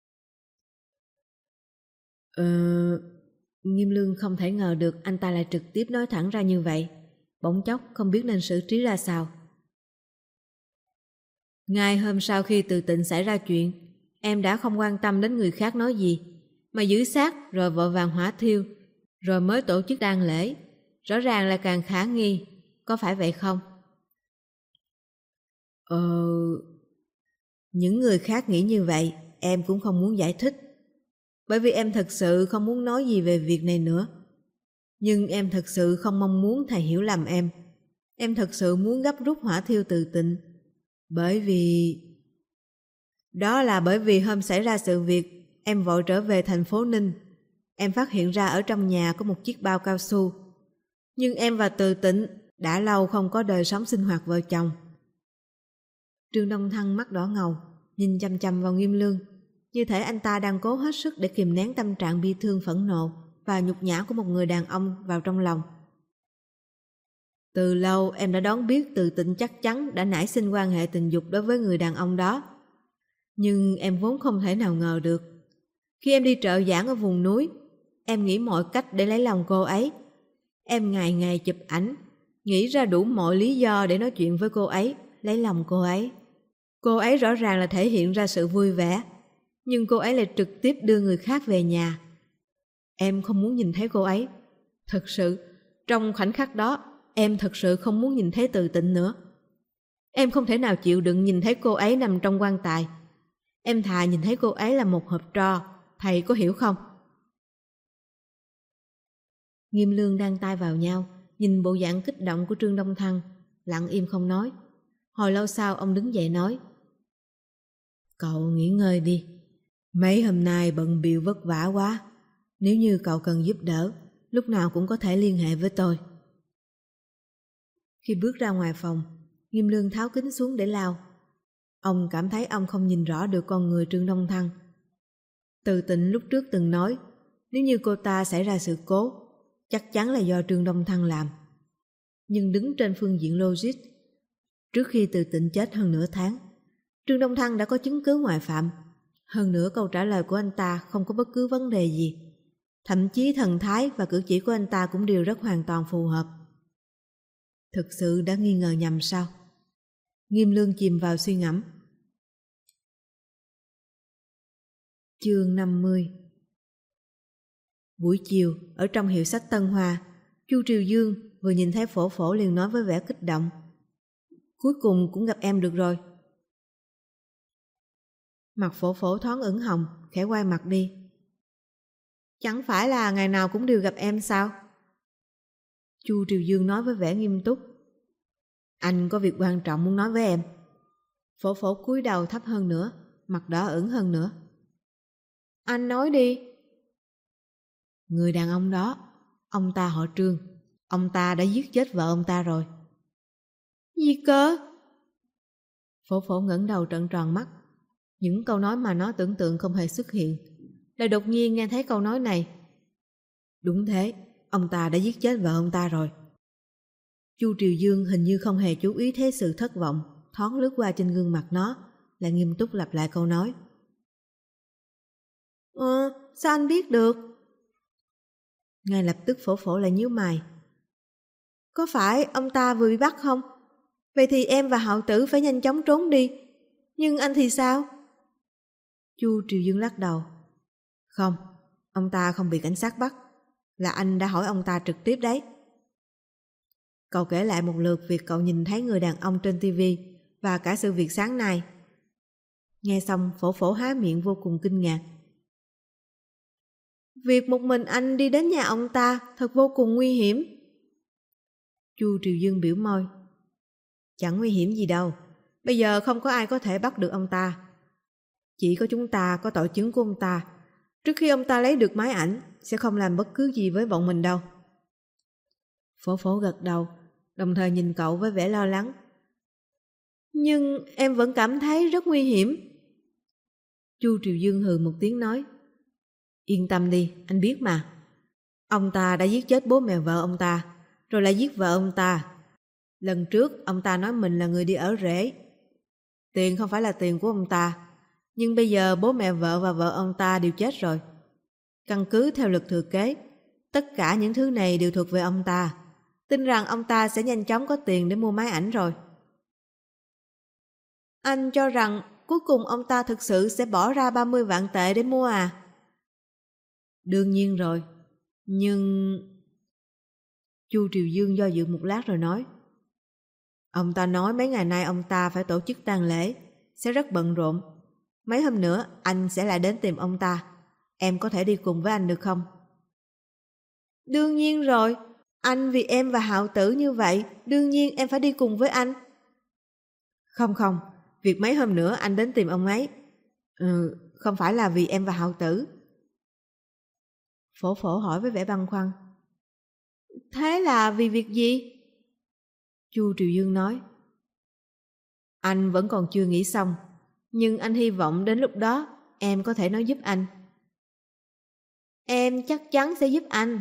Nghiêm Lương không thể ngờ được anh ta lại trực tiếp nói thẳng ra như vậy, bỗng chốc không biết nên xử trí ra sao. Ngay hôm sau khi Từ Tịnh xảy ra chuyện, em đã không quan tâm đến người khác nói gì, mà giữ xác rồi vội vàng hỏa thiêu, rồi mới tổ chức tang lễ. Rõ ràng là càng khả nghi, có phải vậy không? Những người khác nghĩ như vậy, em cũng không muốn giải thích. Bởi vì em thật sự không muốn nói gì về việc này nữa. Nhưng em thật sự không mong muốn thầy hiểu lầm em. Em thật sự muốn gấp rút hỏa thiêu Từ Tịnh. Đó là bởi vì hôm xảy ra sự việc, em vội trở về thành phố Ninh. Em phát hiện ra ở trong nhà có một chiếc bao cao su. Nhưng em và Từ Tịnh đã lâu không có đời sống sinh hoạt vợ chồng. Trương Đông Thăng mắt đỏ ngầu, nhìn chăm chăm vào Nghiêm Lương, như thể anh ta đang cố hết sức để kìm nén tâm trạng bi thương phẫn nộ và nhục nhã của một người đàn ông vào trong lòng. Từ lâu em đã đoán biết Từ Tịnh chắc chắn đã nảy sinh quan hệ tình dục đối với người đàn ông đó. Nhưng em vốn không thể nào ngờ được. Khi em đi trợ giảng ở vùng núi, em nghĩ mọi cách để lấy lòng cô ấy. Em ngày ngày chụp ảnh, nghĩ ra đủ mọi lý do để nói chuyện với cô ấy, lấy lòng cô ấy. Cô ấy rõ ràng là thể hiện ra sự vui vẻ, nhưng cô ấy lại trực tiếp đưa người khác về nhà. Em không muốn nhìn thấy cô ấy. Thật sự, trong khoảnh khắc đó, em thật sự không muốn nhìn thấy Từ Tịnh nữa. Em không thể nào chịu đựng nhìn thấy cô ấy nằm trong quan tài. Em thà nhìn thấy cô ấy là một hộp tro, thầy có hiểu không? Nghiêm Lương đan tay vào nhau, nhìn bộ dạng kích động của Trương Đông Thăng, lặng im không nói. Hồi lâu sau ông đứng dậy nói: Cậu nghỉ ngơi đi. Mấy hôm nay bận bịu vất vả quá. Nếu như cậu cần giúp đỡ, lúc nào cũng có thể liên hệ với tôi. Khi bước ra ngoài phòng, Nghiêm Lương tháo kính xuống để lau. Ông cảm thấy ông không nhìn rõ được con người Trương Đông Thăng. Từ Tịnh lúc trước từng nói, nếu như cô ta xảy ra sự cố, chắc chắn là do Trương Đông Thăng làm. Nhưng đứng trên phương diện logic, trước khi Từ Tịnh chết hơn nửa tháng, Trương Đông Thăng đã có chứng cứ ngoại phạm. Hơn nữa câu trả lời của anh ta không có bất cứ vấn đề gì. Thậm chí thần thái và cử chỉ của anh ta cũng đều rất hoàn toàn phù hợp. Thực sự đã nghi ngờ nhầm sao? Nghiêm Lương chìm vào suy ngẫm. Chương 50. Buổi chiều, ở trong hiệu sách Tân Hoa, Chu Triều Dương vừa nhìn thấy Phổ Phổ liền nói với vẻ kích động: Cuối cùng cũng gặp em được rồi. Mặt Phổ Phổ thoáng ửng hồng, khẽ quay mặt đi. Chẳng phải là ngày nào cũng đều gặp em sao? Chu Triều Dương nói với vẻ nghiêm túc. Anh có việc quan trọng muốn nói với em. Phổ Phổ cúi đầu thấp hơn nữa, mặt đỏ ửng hơn nữa. Anh nói đi. Người đàn ông đó, ông ta họ Trương, ông ta đã giết chết vợ ông ta rồi. Gì cơ? Phổ Phổ ngẩng đầu trợn tròn mắt. Những câu nói mà nó tưởng tượng không hề xuất hiện, lại đột nhiên nghe thấy câu nói này. Đúng thế, ông ta đã giết chết vợ ông ta rồi. Chu Triều Dương hình như không hề chú ý thấy sự thất vọng thoáng lướt qua trên gương mặt nó, lại nghiêm túc lặp lại câu nói. Sao anh biết được? Ngay lập tức Phổ Phổ lại nhíu mày. Có phải ông ta vừa bị bắt không? Vậy thì em và Hạo Tử phải nhanh chóng trốn đi. Nhưng anh thì sao? Chu Triều Dương lắc đầu. Không, ông ta không bị cảnh sát bắt. Là anh đã hỏi ông ta trực tiếp đấy. Cậu kể lại một lượt việc cậu nhìn thấy người đàn ông trên TV và cả sự việc sáng nay. Nghe xong Phổ Phổ há miệng vô cùng kinh ngạc. Việc một mình anh đi đến nhà ông ta thật vô cùng nguy hiểm. Chu Triều Dương biểu môi. Chẳng nguy hiểm gì đâu. Bây giờ không có ai có thể bắt được ông ta. Chỉ có chúng ta có tội chứng của ông ta. Trước khi ông ta lấy được máy ảnh, sẽ không làm bất cứ gì với bọn mình đâu. Phổ Phổ gật đầu, đồng thời nhìn cậu với vẻ lo lắng. Nhưng em vẫn cảm thấy rất nguy hiểm. Chu Triều Dương hừ một tiếng nói. Yên tâm đi, anh biết mà. Ông ta đã giết chết bố mẹ vợ ông ta, rồi lại giết vợ ông ta. Lần trước ông ta nói mình là người đi ở rễ. Tiền không phải là tiền của ông ta, nhưng bây giờ bố mẹ vợ và vợ ông ta đều chết rồi. Căn cứ theo luật thừa kế, tất cả những thứ này đều thuộc về ông ta. Tin rằng ông ta sẽ nhanh chóng có tiền để mua máy ảnh rồi. Anh cho rằng cuối cùng ông ta thực sự sẽ bỏ ra 30 vạn tệ để mua à? Đương nhiên rồi, nhưng... Chu Triều Dương do dự một lát rồi nói. Ông ta nói mấy ngày nay ông ta phải tổ chức tang lễ, sẽ rất bận rộn. Mấy hôm nữa anh sẽ lại đến tìm ông ta. Em có thể đi cùng với anh được không? Đương nhiên rồi, anh vì em và Hạo Tử như vậy, đương nhiên em phải đi cùng với anh. Không, việc mấy hôm nữa anh đến tìm ông ấy. Không phải là vì em và Hạo Tử. Phổ Phổ hỏi với vẻ băn khoăn. Thế là vì việc gì? Chu Triều Dương nói. Anh vẫn còn chưa nghĩ xong, nhưng anh hy vọng đến lúc đó em có thể nói giúp anh. Em chắc chắn sẽ giúp anh.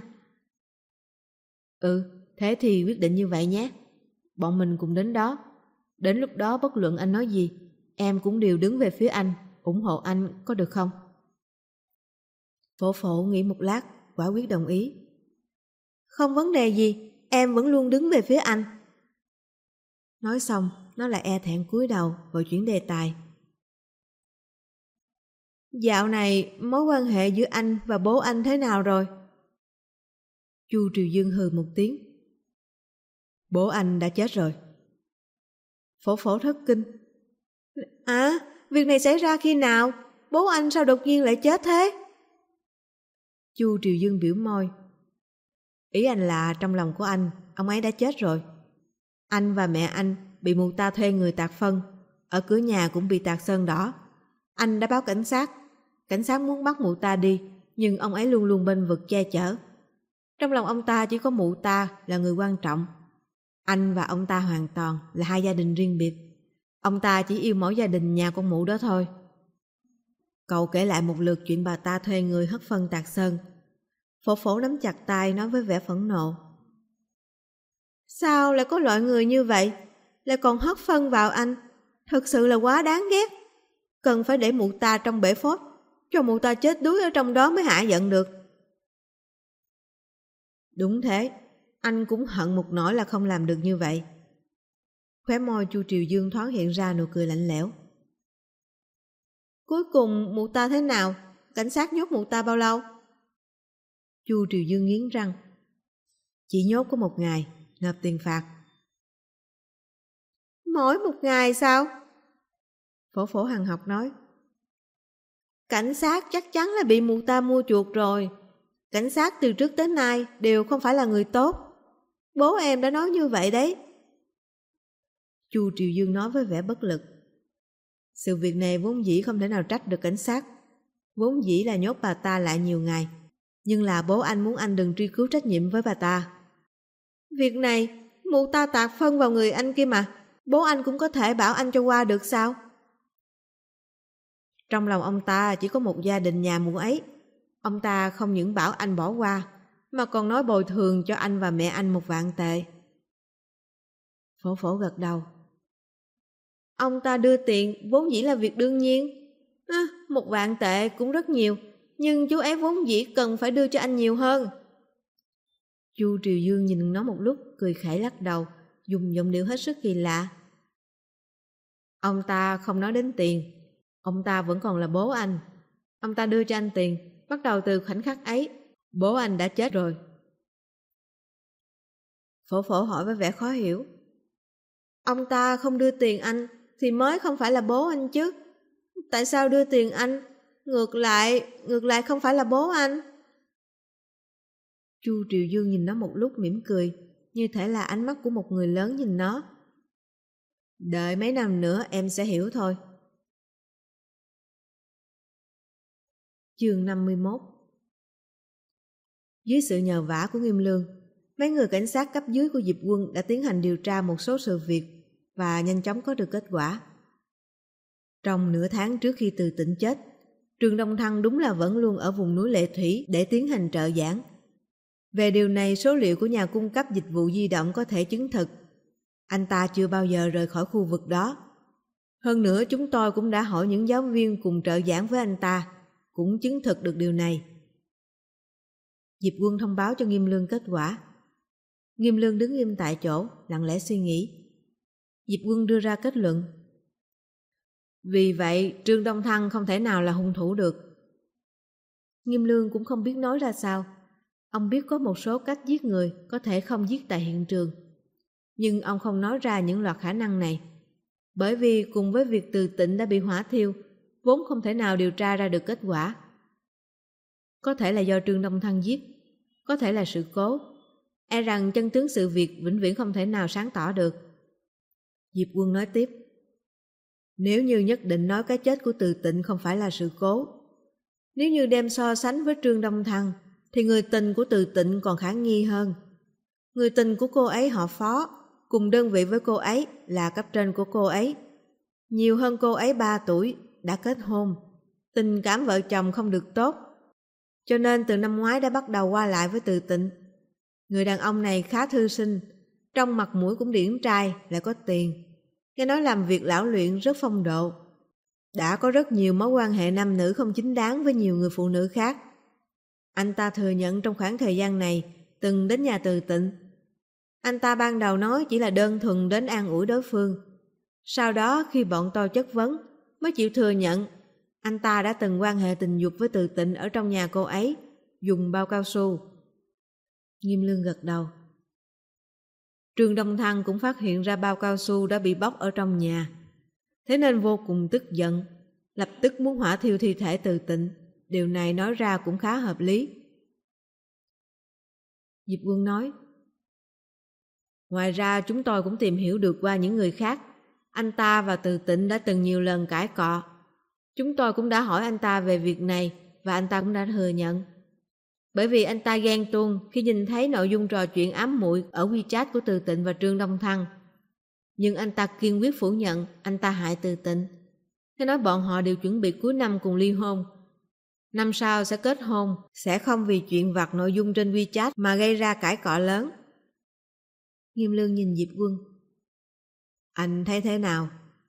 Thế thì quyết định như vậy nhé. Bọn mình cùng đến đó. Đến lúc đó bất luận anh nói gì, em cũng đều đứng về phía anh, ủng hộ anh, có được không? Phổ Phổ nghĩ một lát, quả quyết đồng ý. Không vấn đề gì, em vẫn luôn đứng về phía anh. Nói xong, nó lại e thẹn cúi đầu rồi chuyển đề tài. Dạo này mối quan hệ giữa anh và bố anh thế nào rồi? Chu Triều Dương hừ một tiếng. Bố anh đã chết rồi. Phổ Phổ thất kinh. À, việc này xảy ra khi nào? Bố anh sao đột nhiên lại chết thế? Chu Triều Dương biểu môi. Ý anh là trong lòng của anh, ông ấy đã chết rồi. Anh và mẹ anh bị mụ ta thuê người tạt phân, ở cửa nhà cũng bị tạt sơn đỏ. Anh đã báo cảnh sát muốn bắt mụ ta đi, nhưng ông ấy luôn luôn bênh vực che chở. Trong lòng ông ta chỉ có mụ ta là người quan trọng. Anh và ông ta hoàn toàn là hai gia đình riêng biệt. Ông ta chỉ yêu mỗi gia đình nhà con mụ đó thôi. Cậu kể lại một lượt chuyện bà ta thuê người hất phân tạt sơn. Phổ Phổ nắm chặt tay nói với vẻ phẫn nộ. Sao lại có loại người như vậy, lại còn hất phân vào anh? Thật sự là quá đáng ghét. Cần phải để mụ ta trong bể phốt, cho mụ ta chết đuối ở trong đó mới hạ giận được. Đúng thế, anh cũng hận một nỗi là không làm được như vậy. Khóe môi Chu Triều Dương thoáng hiện ra nụ cười lạnh lẽo. Cuối cùng mụ ta thế nào? Cảnh sát nhốt mụ ta bao lâu? Chu Triều Dương nghiến răng. Chỉ nhốt có 1 ngày, nộp tiền phạt. Mỗi 1 ngày sao? Phổ Phổ hằn học nói. Cảnh sát chắc chắn là bị mụ ta mua chuộc rồi. Cảnh sát từ trước đến nay đều không phải là người tốt. Bố em đã nói như vậy đấy. Chu Triều Dương nói với vẻ bất lực. Sự việc này vốn dĩ không thể nào trách được cảnh sát. Vốn dĩ là nhốt bà ta lại nhiều ngày. Nhưng là bố anh muốn anh đừng truy cứu trách nhiệm với bà ta. Việc này, mụ ta tạt phân vào người anh kia mà. Bố anh cũng có thể bảo anh cho qua được sao? Trong lòng ông ta chỉ có một gia đình nhà mụ ấy. Ông ta không những bảo anh bỏ qua, mà còn nói bồi thường cho anh và mẹ anh 1 vạn tệ. Phổ Phổ gật đầu. Ông ta đưa tiền vốn dĩ là việc đương nhiên. 1 vạn tệ cũng rất nhiều, nhưng chú ấy vốn dĩ cần phải đưa cho anh nhiều hơn. Chu Triều Dương nhìn nó một lúc, cười khẩy lắc đầu, dùng giọng điệu hết sức kỳ lạ. Ông ta không nói đến tiền, ông ta vẫn còn là bố anh. Ông ta đưa cho anh tiền, bắt đầu từ khoảnh khắc ấy, bố anh đã chết rồi. Phổ Phổ hỏi với vẻ khó hiểu. Ông ta không đưa tiền anh thì mới không phải là bố anh chứ. Tại sao đưa tiền anh? Ngược lại không phải là bố anh. Chu Triều Dương nhìn nó một lúc mỉm cười, như thể là ánh mắt của một người lớn nhìn nó. Đợi mấy năm nữa em sẽ hiểu thôi. Chương 51. Dưới sự nhờ vả của Nghiêm Lương, mấy người cảnh sát cấp dưới của Diệp Quân đã tiến hành điều tra một số sự việc và nhanh chóng có được kết quả. Trong nửa tháng trước khi Từ Tịnh chết, Trương Đông Thăng đúng là vẫn luôn ở vùng núi Lệ Thủy để tiến hành trợ giảng. Về điều này, số liệu của nhà cung cấp dịch vụ di động có thể chứng thực. Anh ta chưa bao giờ rời khỏi khu vực đó. Hơn nữa chúng tôi cũng đã hỏi những giáo viên cùng trợ giảng với anh ta, cũng chứng thực được điều này. Diệp Quân thông báo cho Nghiêm Lương kết quả. Nghiêm Lương đứng im tại chỗ, lặng lẽ suy nghĩ. Diệp Quân đưa ra kết luận. Vì vậy Trương Đông Thăng không thể nào là hung thủ được. Nghiêm Lương cũng không biết nói ra sao. Ông biết có một số cách giết người có thể không giết tại hiện trường, nhưng ông không nói ra những loạt khả năng này, bởi vì cùng với việc Từ Tịnh đã bị hỏa thiêu, vốn không thể nào điều tra ra được kết quả. Có thể là do Trương Đông Thăng giết, có thể là sự cố. E rằng chân tướng sự việc vĩnh viễn không thể nào sáng tỏ được. Diệp Quân nói tiếp. Nếu như nhất định nói cái chết của Từ Tịnh không phải là sự cố, nếu như đem so sánh với Trương Đông Thăng, thì người tình của Từ Tịnh còn khả nghi hơn. Người tình của cô ấy họ Phó, cùng đơn vị với cô ấy, là cấp trên của cô ấy. Nhiều hơn cô ấy 3 tuổi, đã kết hôn. Tình cảm vợ chồng không được tốt. Cho nên từ năm ngoái đã bắt đầu qua lại với Từ Tịnh. Người đàn ông này khá thư sinh, trong mặt mũi cũng điển trai, lại có tiền. Nghe nói làm việc lão luyện rất phong độ. Đã có rất nhiều mối quan hệ nam nữ không chính đáng với nhiều người phụ nữ khác. Anh ta thừa nhận trong khoảng thời gian này từng đến nhà Từ Tịnh. Anh ta ban đầu nói chỉ là đơn thuần đến an ủi đối phương. Sau đó khi bọn tôi chất vấn mới chịu thừa nhận anh ta đã từng quan hệ tình dục với Từ Tịnh ở trong nhà cô ấy, dùng bao cao su. Nghiêm Lương gật đầu. Trương Đông Thăng cũng phát hiện ra bao cao su đã bị bóc ở trong nhà, thế nên vô cùng tức giận, lập tức muốn hỏa thiêu thi thể Từ Tịnh. Điều này nói ra cũng khá hợp lý. Diệp Quân nói, ngoài ra chúng tôi cũng tìm hiểu được qua những người khác, anh ta và Từ Tịnh đã từng nhiều lần cãi cọ. Chúng tôi cũng đã hỏi anh ta về việc này và anh ta cũng đã thừa nhận. Bởi vì anh ta ghen tuông khi nhìn thấy nội dung trò chuyện ám muội ở WeChat của Từ Tịnh và Trương Đông Thăng. Nhưng anh ta kiên quyết phủ nhận anh ta hại Từ Tịnh. Thế nói bọn họ đều chuẩn bị cuối năm cùng ly hôn. Năm sau sẽ kết hôn, sẽ không vì chuyện vặt nội dung trên WeChat mà gây ra cãi cọ lớn. Nghiêm Lương nhìn Diệp Quân. Anh thấy thế nào?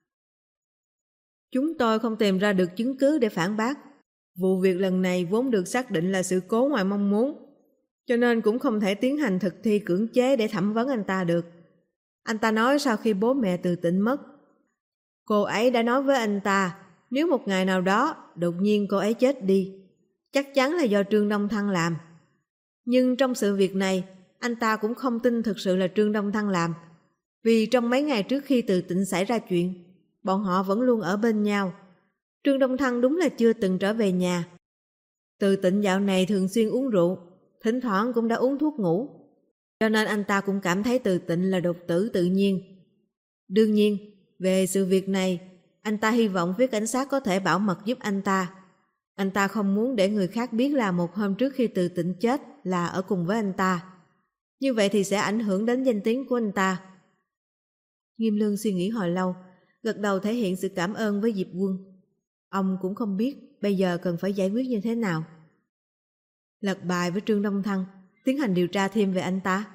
Chúng tôi không tìm ra được chứng cứ để phản bác. Vụ việc lần này vốn được xác định là sự cố ngoài mong muốn, cho nên cũng không thể tiến hành thực thi cưỡng chế để thẩm vấn anh ta được. Anh ta nói sau khi bố mẹ Từ Tịnh mất, cô ấy đã nói với anh ta nếu một ngày nào đó đột nhiên cô ấy chết đi, chắc chắn là do Trương Đông Thăng làm. Nhưng trong sự việc này, anh ta cũng không tin thực sự là Trương Đông Thăng làm, vì trong mấy ngày trước khi Từ Tịnh xảy ra chuyện, bọn họ vẫn luôn ở bên nhau. Trương Đông Thăng đúng là chưa từng trở về nhà. Từ Tịnh dạo này thường xuyên uống rượu, thỉnh thoảng cũng đã uống thuốc ngủ, cho nên anh ta cũng cảm thấy Từ Tịnh là đột tử tự nhiên. Đương nhiên, về sự việc này, anh ta hy vọng phía cảnh sát có thể bảo mật giúp anh ta. Anh ta không muốn để người khác biết là một hôm trước khi Từ Tịnh chết là ở cùng với anh ta. Như vậy thì sẽ ảnh hưởng đến danh tiếng của anh ta. Nghiêm Lương suy nghĩ hồi lâu, gật đầu thể hiện sự cảm ơn với Diệp Quân. Ông cũng không biết bây giờ cần phải giải quyết như thế nào. Lật bài với Trương Đông Thăng, tiến hành điều tra thêm về anh ta.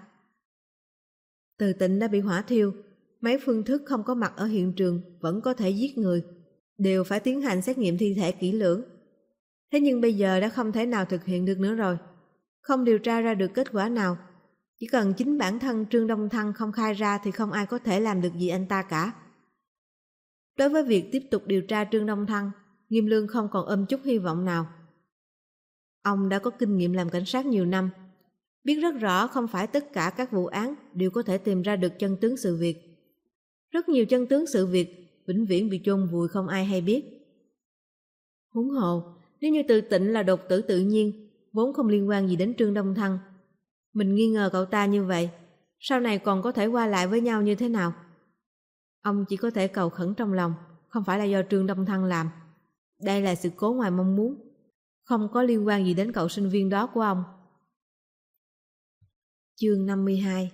Từ Tịnh đã bị hỏa thiêu, mấy phương thức không có mặt ở hiện trường vẫn có thể giết người, đều phải tiến hành xét nghiệm thi thể kỹ lưỡng. Thế nhưng bây giờ đã không thể nào thực hiện được nữa rồi, không điều tra ra được kết quả nào. Chỉ cần chính bản thân Trương Đông Thăng không khai ra thì không ai có thể làm được gì anh ta cả. Đối với việc tiếp tục điều tra Trương Đông Thăng, Nghiêm Lương không còn ôm chút hy vọng nào. Ông đã có kinh nghiệm làm cảnh sát nhiều năm, biết rất rõ không phải tất cả các vụ án đều có thể tìm ra được chân tướng sự việc. Rất nhiều chân tướng sự việc vĩnh viễn bị chôn vùi không ai hay biết. Huống hồ, nếu như Từ Tịnh là đột tử tự nhiên, vốn không liên quan gì đến Trương Đông Thăng, mình nghi ngờ cậu ta như vậy, sau này còn có thể qua lại với nhau như thế nào? Ông chỉ có thể cầu khẩn trong lòng, không phải là do Trương Đông Thăng làm. Đây là sự cố ngoài mong muốn, không có liên quan gì đến cậu sinh viên đó của ông. Chương 52.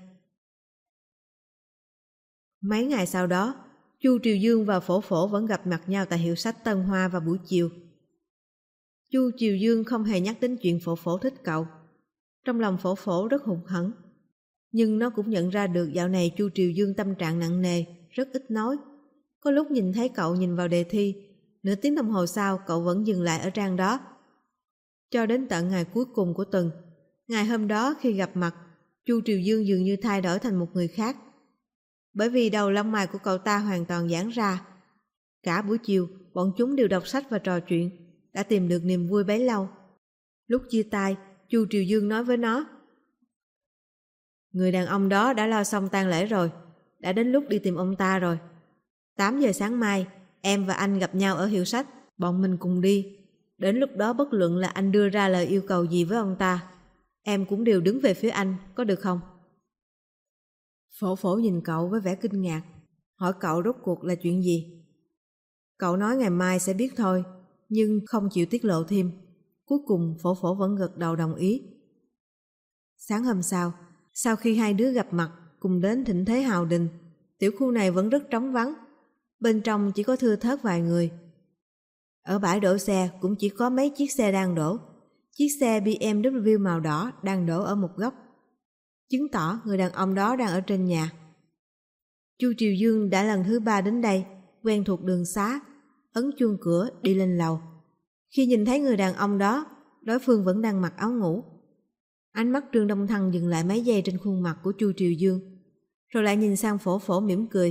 Mấy ngày sau đó, Chu Triều Dương và Phổ Phổ vẫn gặp mặt nhau tại hiệu sách Tân Hoa vào buổi chiều. Chu Triều Dương không hề nhắc đến chuyện Phổ Phổ thích cậu. Trong lòng Phổ Phổ rất hụt hẫng, nhưng nó cũng nhận ra được dạo này Chu Triều Dương tâm trạng nặng nề, rất ít nói. Có lúc nhìn thấy cậu nhìn vào đề thi, nửa tiếng đồng hồ sau cậu vẫn dừng lại ở trang đó. Cho đến tận ngày cuối cùng của tuần, ngày hôm đó khi gặp mặt, Chu Triều Dương dường như thay đổi thành một người khác. Bởi vì đầu lông mày của cậu ta hoàn toàn giãn ra, Cả buổi chiều, bọn chúng đều đọc sách và trò chuyện, đã tìm được niềm vui bấy lâu. Lúc chia tay, Chu Triều Dương nói với nó: người đàn ông đó đã lo xong tang lễ rồi, đã đến lúc đi tìm ông ta rồi. 8 giờ sáng mai, em và anh gặp nhau ở hiệu sách, bọn mình cùng đi. Đến lúc đó bất luận là anh đưa ra lời yêu cầu gì với ông ta, em cũng đều đứng về phía anh, có được không? Phổ Phổ nhìn cậu với vẻ kinh ngạc, hỏi cậu rốt cuộc là chuyện gì. Cậu nói ngày mai sẽ biết thôi, nhưng không chịu tiết lộ thêm. Cuối cùng Phổ Phổ vẫn gật đầu đồng ý. Sáng hôm sau khi hai đứa gặp mặt cùng đến thịnh thế hào đình, tiểu khu này vẫn rất trống vắng. Bên trong chỉ có thưa thớt vài người. Ở bãi đổ xe cũng chỉ có mấy chiếc xe đang đổ. Chiếc xe BMW màu đỏ đang đổ ở một góc, chứng tỏ người đàn ông đó đang ở trên nhà. Chu Triều Dương đã lần thứ 3 đến đây, quen thuộc đường xá, ấn chuông cửa đi lên lầu. Khi nhìn thấy người đàn ông đó, đối phương vẫn đang mặc áo ngủ. Ánh mắt Trương Đông Thăng dừng lại mấy giây trên khuôn mặt của Chu Triều Dương, rồi lại nhìn sang Phổ Phổ mỉm cười.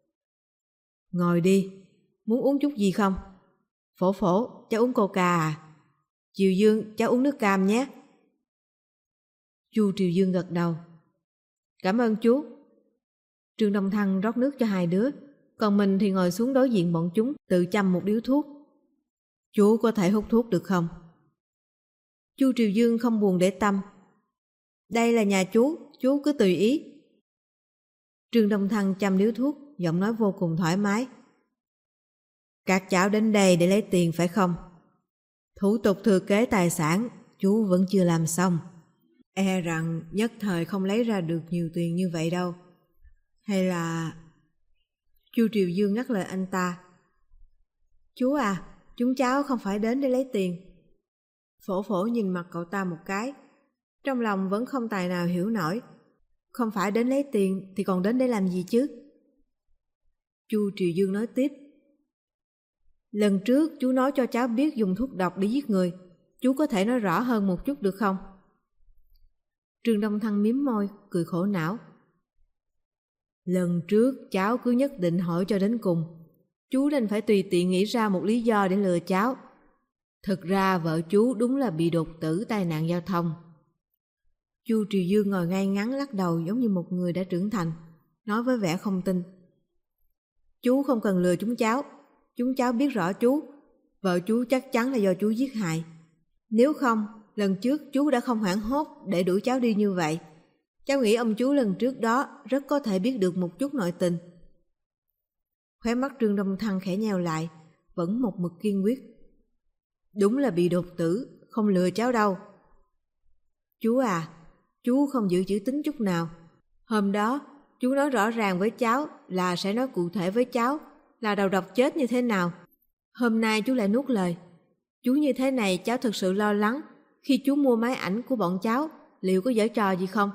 Ngồi đi, muốn uống chút gì không? Phổ Phổ, cháu uống coca à? Triều Dương, cháu uống nước cam nhé. Chu Triều Dương gật đầu. Cảm ơn chú. Trương Đông Thăng rót nước cho hai đứa, còn mình thì ngồi xuống đối diện bọn chúng, tự châm một điếu thuốc. Chú có thể hút thuốc được không? Chu Triều Dương không buồn để tâm. Đây là nhà chú cứ tùy ý. Trương Đông Thăng châm điếu thuốc, giọng nói vô cùng thoải mái. Các cháu đến đây để lấy tiền phải không? Thủ tục thừa kế tài sản chú vẫn chưa làm xong. E rằng nhất thời không lấy ra được nhiều tiền như vậy đâu. Hay là... Chu Triều Dương ngắt lời anh ta. Chú à, chúng cháu không phải đến để lấy tiền. Phổ Phổ nhìn mặt cậu ta một cái, trong lòng vẫn không tài nào hiểu nổi. Không phải đến lấy tiền thì còn đến để làm gì chứ? Chu Triều Dương nói tiếp. Lần trước chú nói cho cháu biết dùng thuốc độc để giết người, chú có thể nói rõ hơn một chút được không? Trương Đông Thăng mím môi, cười khổ não. Lần trước cháu cứ nhất định hỏi cho đến cùng, chú nên phải tùy tiện nghĩ ra một lý do để lừa cháu. Thực ra vợ chú đúng là bị đột tử tai nạn giao thông. Chu Triều Dương ngồi ngay ngắn lắc đầu giống như một người đã trưởng thành, nói với vẻ không tin. Chú không cần lừa chúng cháu biết rõ chú, vợ chú chắc chắn là do chú giết hại. Nếu không, lần trước chú đã không hoảng hốt để đuổi cháu đi như vậy. Cháu nghĩ ông chú lần trước đó rất có thể biết được một chút nội tình. Khóe mắt Trương Đông Thăng khẽ nheo lại, vẫn một mực kiên quyết. Đúng là bị đột tử, không lừa cháu đâu. Chú à, chú không giữ chữ tín chút nào. Hôm đó, chú nói rõ ràng với cháu là sẽ nói cụ thể với cháu là đầu độc chết như thế nào. Hôm nay chú lại nuốt lời. Chú như thế này cháu thực sự lo lắng. Khi chú mua máy ảnh của bọn cháu, liệu có giở trò gì không?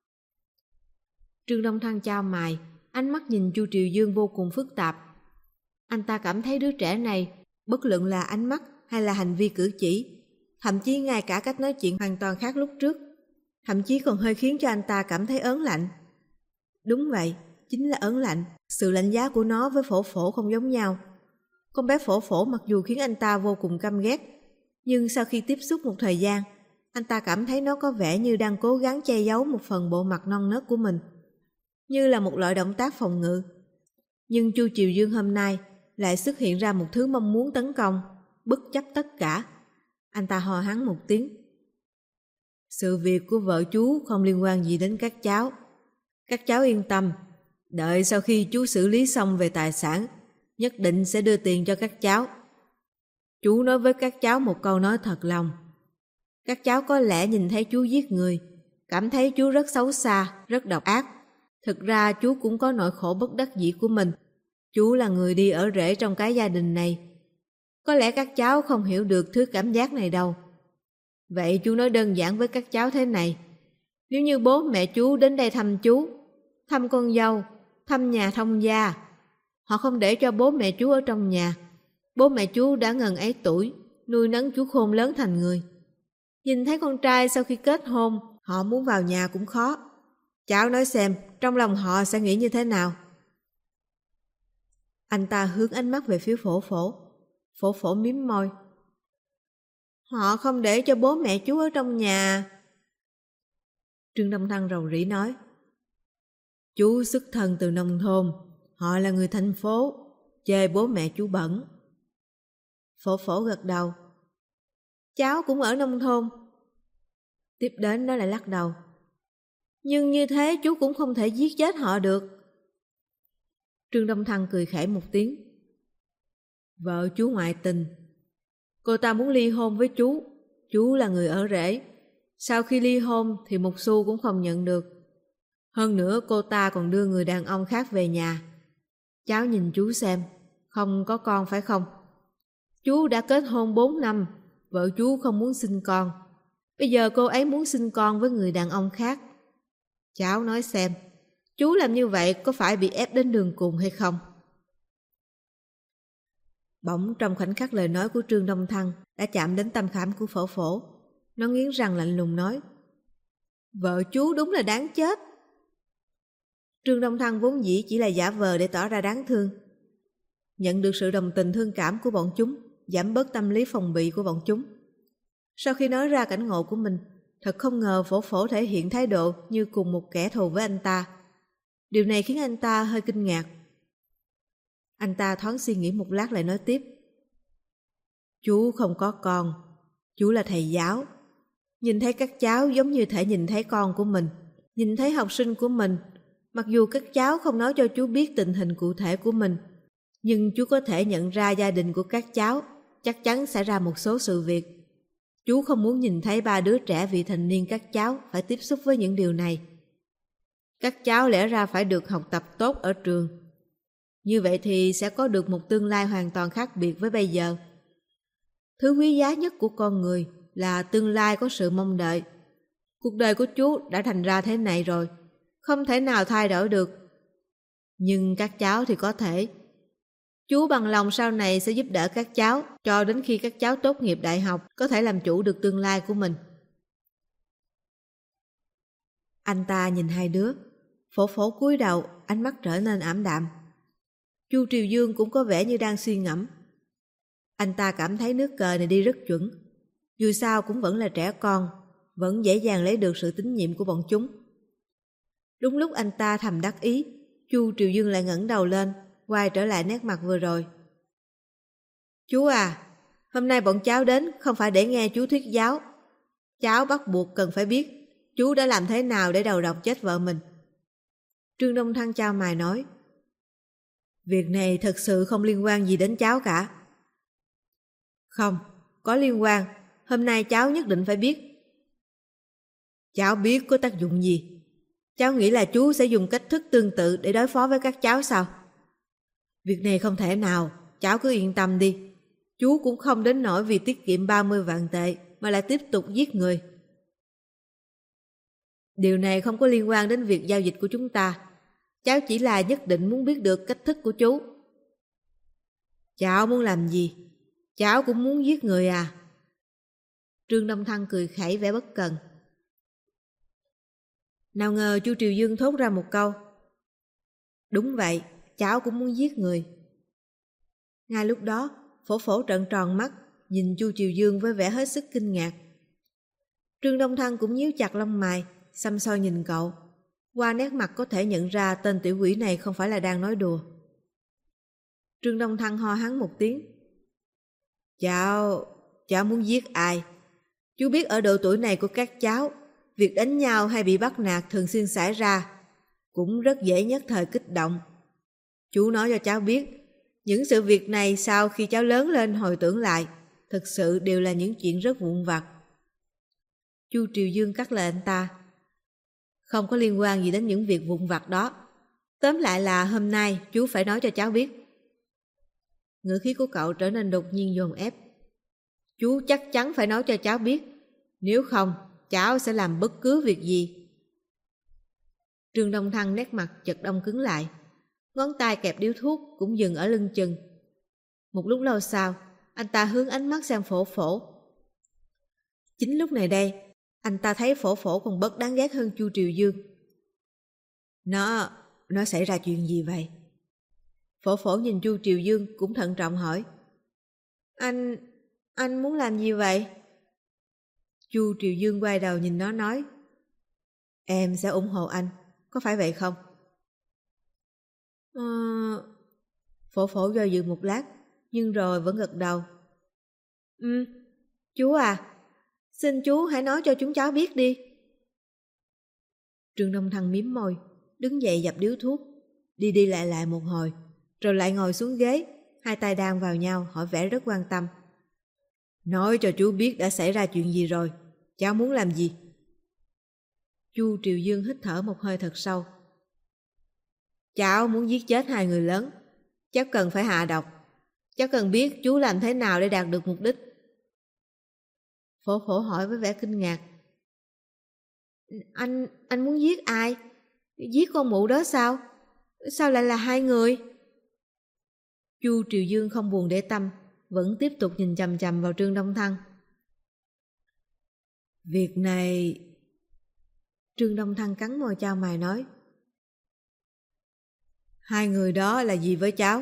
Trương Đông Thăng chau mày, ánh mắt nhìn Chu Triều Dương vô cùng phức tạp. Anh ta cảm thấy đứa trẻ này, bất luận là ánh mắt hay là hành vi cử chỉ, thậm chí ngay cả cách nói chuyện hoàn toàn khác lúc trước, thậm chí còn hơi khiến cho anh ta cảm thấy ớn lạnh. Đúng vậy, chính là ớn lạnh. Sự lạnh giá của nó với Phổ Phổ không giống nhau. Con bé Phổ Phổ mặc dù khiến anh ta vô cùng căm ghét, nhưng sau khi tiếp xúc một thời gian, anh ta cảm thấy nó có vẻ như đang cố gắng che giấu một phần bộ mặt non nớt của mình, như là một loại động tác phòng ngự. Nhưng Chu Triều Dương hôm nay lại xuất hiện ra một thứ mong muốn tấn công, bất chấp tất cả. Anh ta ho hắng một tiếng. Sự việc của vợ chú không liên quan gì đến các cháu. Các cháu yên tâm, đợi sau khi chú xử lý xong về tài sản, nhất định sẽ đưa tiền cho các cháu. Chú nói với các cháu một câu nói thật lòng. Các cháu có lẽ nhìn thấy chú giết người, cảm thấy chú rất xấu xa, rất độc ác. Thực ra chú cũng có nỗi khổ bất đắc dĩ của mình. Chú là người đi ở rễ trong cái gia đình này. Có lẽ các cháu không hiểu được thứ cảm giác này đâu. Vậy chú nói đơn giản với các cháu thế này. Nếu như bố mẹ chú đến đây thăm chú, thăm con dâu, thăm nhà thông gia, họ không để cho bố mẹ chú ở trong nhà. Bố mẹ chú đã ngần ấy tuổi, nuôi nấng chú khôn lớn thành người. Nhìn thấy con trai sau khi kết hôn, họ muốn vào nhà cũng khó. Cháu nói xem, trong lòng họ sẽ nghĩ như thế nào? Anh ta hướng ánh mắt về phía Phổ Phổ. Phổ Phổ mím môi. Họ không để cho bố mẹ chú ở trong nhà. Trương Đông Thăng rầu rĩ nói. Chú xuất thân từ nông thôn, họ là người thành phố, chê bố mẹ chú bẩn. Phổ Phổ gật đầu. Cháu cũng ở nông thôn. Tiếp đến nó lại lắc đầu. Nhưng như thế chú cũng không thể giết chết họ được. Trương Đông Thăng cười khẩy một tiếng. Vợ chú ngoại tình. Cô ta muốn ly hôn với chú là người ở rể. Sau khi ly hôn thì một xu cũng không nhận được. Hơn nữa cô ta còn đưa người đàn ông khác về nhà. Cháu nhìn chú xem, không có con phải không? Chú đã kết hôn 4 năm, vợ chú không muốn sinh con. Bây giờ cô ấy muốn sinh con với người đàn ông khác. Cháu nói xem, chú làm như vậy có phải bị ép đến đường cùng hay không? Bỗng trong khoảnh khắc lời nói của Trương Đông Thăng đã chạm đến tâm khảm của Phổ Phổ. Nó nghiến răng lạnh lùng nói. Vợ chú đúng là đáng chết. Trương Đông Thăng vốn dĩ chỉ là giả vờ để tỏ ra đáng thương. Nhận được sự đồng tình thương cảm của bọn chúng, giảm bớt tâm lý phòng bị của bọn chúng. Sau khi nói ra cảnh ngộ của mình, thật không ngờ Phổ Phổ thể hiện thái độ như cùng một kẻ thù với anh ta. Điều này khiến anh ta hơi kinh ngạc. Anh ta thoáng suy nghĩ một lát lại nói tiếp. Chú không có con, chú là thầy giáo. Nhìn thấy các cháu giống như thể nhìn thấy con của mình, nhìn thấy học sinh của mình. Mặc dù các cháu không nói cho chú biết tình hình cụ thể của mình, nhưng chú có thể nhận ra gia đình của các cháu chắc chắn xảy ra một số sự việc. Chú không muốn nhìn thấy 3 đứa trẻ vị thành niên các cháu phải tiếp xúc với những điều này. Các cháu lẽ ra phải được học tập tốt ở trường. Như vậy thì sẽ có được một tương lai hoàn toàn khác biệt với bây giờ. Thứ quý giá nhất của con người là tương lai có sự mong đợi. Cuộc đời của chú đã thành ra thế này rồi, không thể nào thay đổi được. Nhưng các cháu thì có thể. Chú bằng lòng sau này sẽ giúp đỡ các cháu cho đến khi các cháu tốt nghiệp đại học có thể làm chủ được tương lai của mình. Anh ta nhìn hai đứa. Phổ Phổ cúi đầu, ánh mắt trở nên ảm đạm. Chu Triều Dương cũng có vẻ như đang suy ngẫm. Anh ta cảm thấy nước cờ này đi rất chuẩn. Dù sao cũng vẫn là trẻ con, vẫn dễ dàng lấy được sự tín nhiệm của bọn chúng. Đúng lúc anh ta thầm đắc ý, Chu Triều Dương lại ngẩng đầu lên, quay trở lại nét mặt vừa rồi. Chú à, hôm nay bọn cháu đến không phải để nghe chú thuyết giáo. Cháu bắt buộc cần phải biết chú đã làm thế nào để đầu độc chết vợ mình. Trương Đông Thăng chau mày nói. Việc này thật sự không liên quan gì đến cháu cả. Không, có liên quan. Hôm nay cháu nhất định phải biết. Cháu biết có tác dụng gì? Cháu nghĩ là chú sẽ dùng cách thức tương tự để đối phó với các cháu sao? Việc này không thể nào, cháu cứ yên tâm đi. Chú cũng không đến nỗi vì tiết kiệm 30 vạn tệ mà lại tiếp tục giết người. Điều này không có liên quan đến việc giao dịch của chúng ta. Cháu chỉ là nhất định muốn biết được cách thức của chú. Cháu muốn làm gì? Cháu cũng muốn giết người à? Trương Đông Thăng cười khẩy vẻ bất cần. Nào ngờ Chu Triều Dương thốt ra một câu. Đúng vậy, cháu cũng muốn giết người. Ngay lúc đó, Phổ Phổ trợn tròn mắt, nhìn Chu Triều Dương với vẻ hết sức kinh ngạc. Trương Đông Thăng cũng nhíu chặt lông mày, xăm soi nhìn cậu. Qua nét mặt có thể nhận ra tên tiểu quỷ này không phải là đang nói đùa. Trương Đông Thăng ho hắn một tiếng. Cháu muốn giết ai? Chú biết ở độ tuổi này của các cháu, việc đánh nhau hay bị bắt nạt thường xuyên xảy ra, cũng rất dễ nhất thời kích động. Chú nói cho cháu biết, những sự việc này sau khi cháu lớn lên hồi tưởng lại, thực sự đều là những chuyện rất vụn vặt. Chu Triều Dương cắt lời anh ta. Không có liên quan gì đến những việc vụn vặt đó. Tóm lại là hôm nay chú phải nói cho cháu biết. Ngữ khí của cậu trở nên đột nhiên dồn ép. Chú chắc chắn phải nói cho cháu biết. Nếu không, cháu sẽ làm bất cứ việc gì. Trương Đông Thăng nét mặt chợt đông cứng lại. Ngón tay kẹp điếu thuốc cũng dừng ở lưng chừng. Một lúc lâu sau, anh ta hướng ánh mắt sang Phổ Phổ. Chính lúc này đây, anh ta thấy Phổ Phổ còn bớt đáng ghét hơn Chu Triều Dương. Nó xảy ra chuyện gì vậy? Phổ Phổ nhìn Chu Triều Dương cũng thận trọng hỏi. Anh muốn làm gì vậy? Chu Triều Dương quay đầu nhìn nó nói. Em sẽ ủng hộ anh, có phải vậy không? Phổ Phổ do dự một lát, nhưng rồi vẫn gật đầu. Chú à, xin chú hãy nói cho chúng cháu biết đi. Trương Đông Thăng mím môi, đứng dậy dập điếu thuốc, đi lại một hồi, rồi lại ngồi xuống ghế, hai tay đan vào nhau, hỏi vẻ rất quan tâm. Nói cho chú biết đã xảy ra chuyện gì rồi, cháu muốn làm gì? Chu Triều Dương hít thở một hơi thật sâu. Cháu muốn giết chết hai người lớn, cháu cần phải hạ độc, cháu cần biết chú làm thế nào để đạt được mục đích. Phổ Phổ hỏi với vẻ kinh ngạc. Anh muốn giết ai? Giết con mụ đó sao? Sao lại là hai người? Chu Triều Dương không buồn để tâm, vẫn tiếp tục nhìn chằm chằm vào Trương Đông Thăng. Việc này... Trương Đông Thăng cắn môi chau mày nói. Hai người đó là gì với cháu?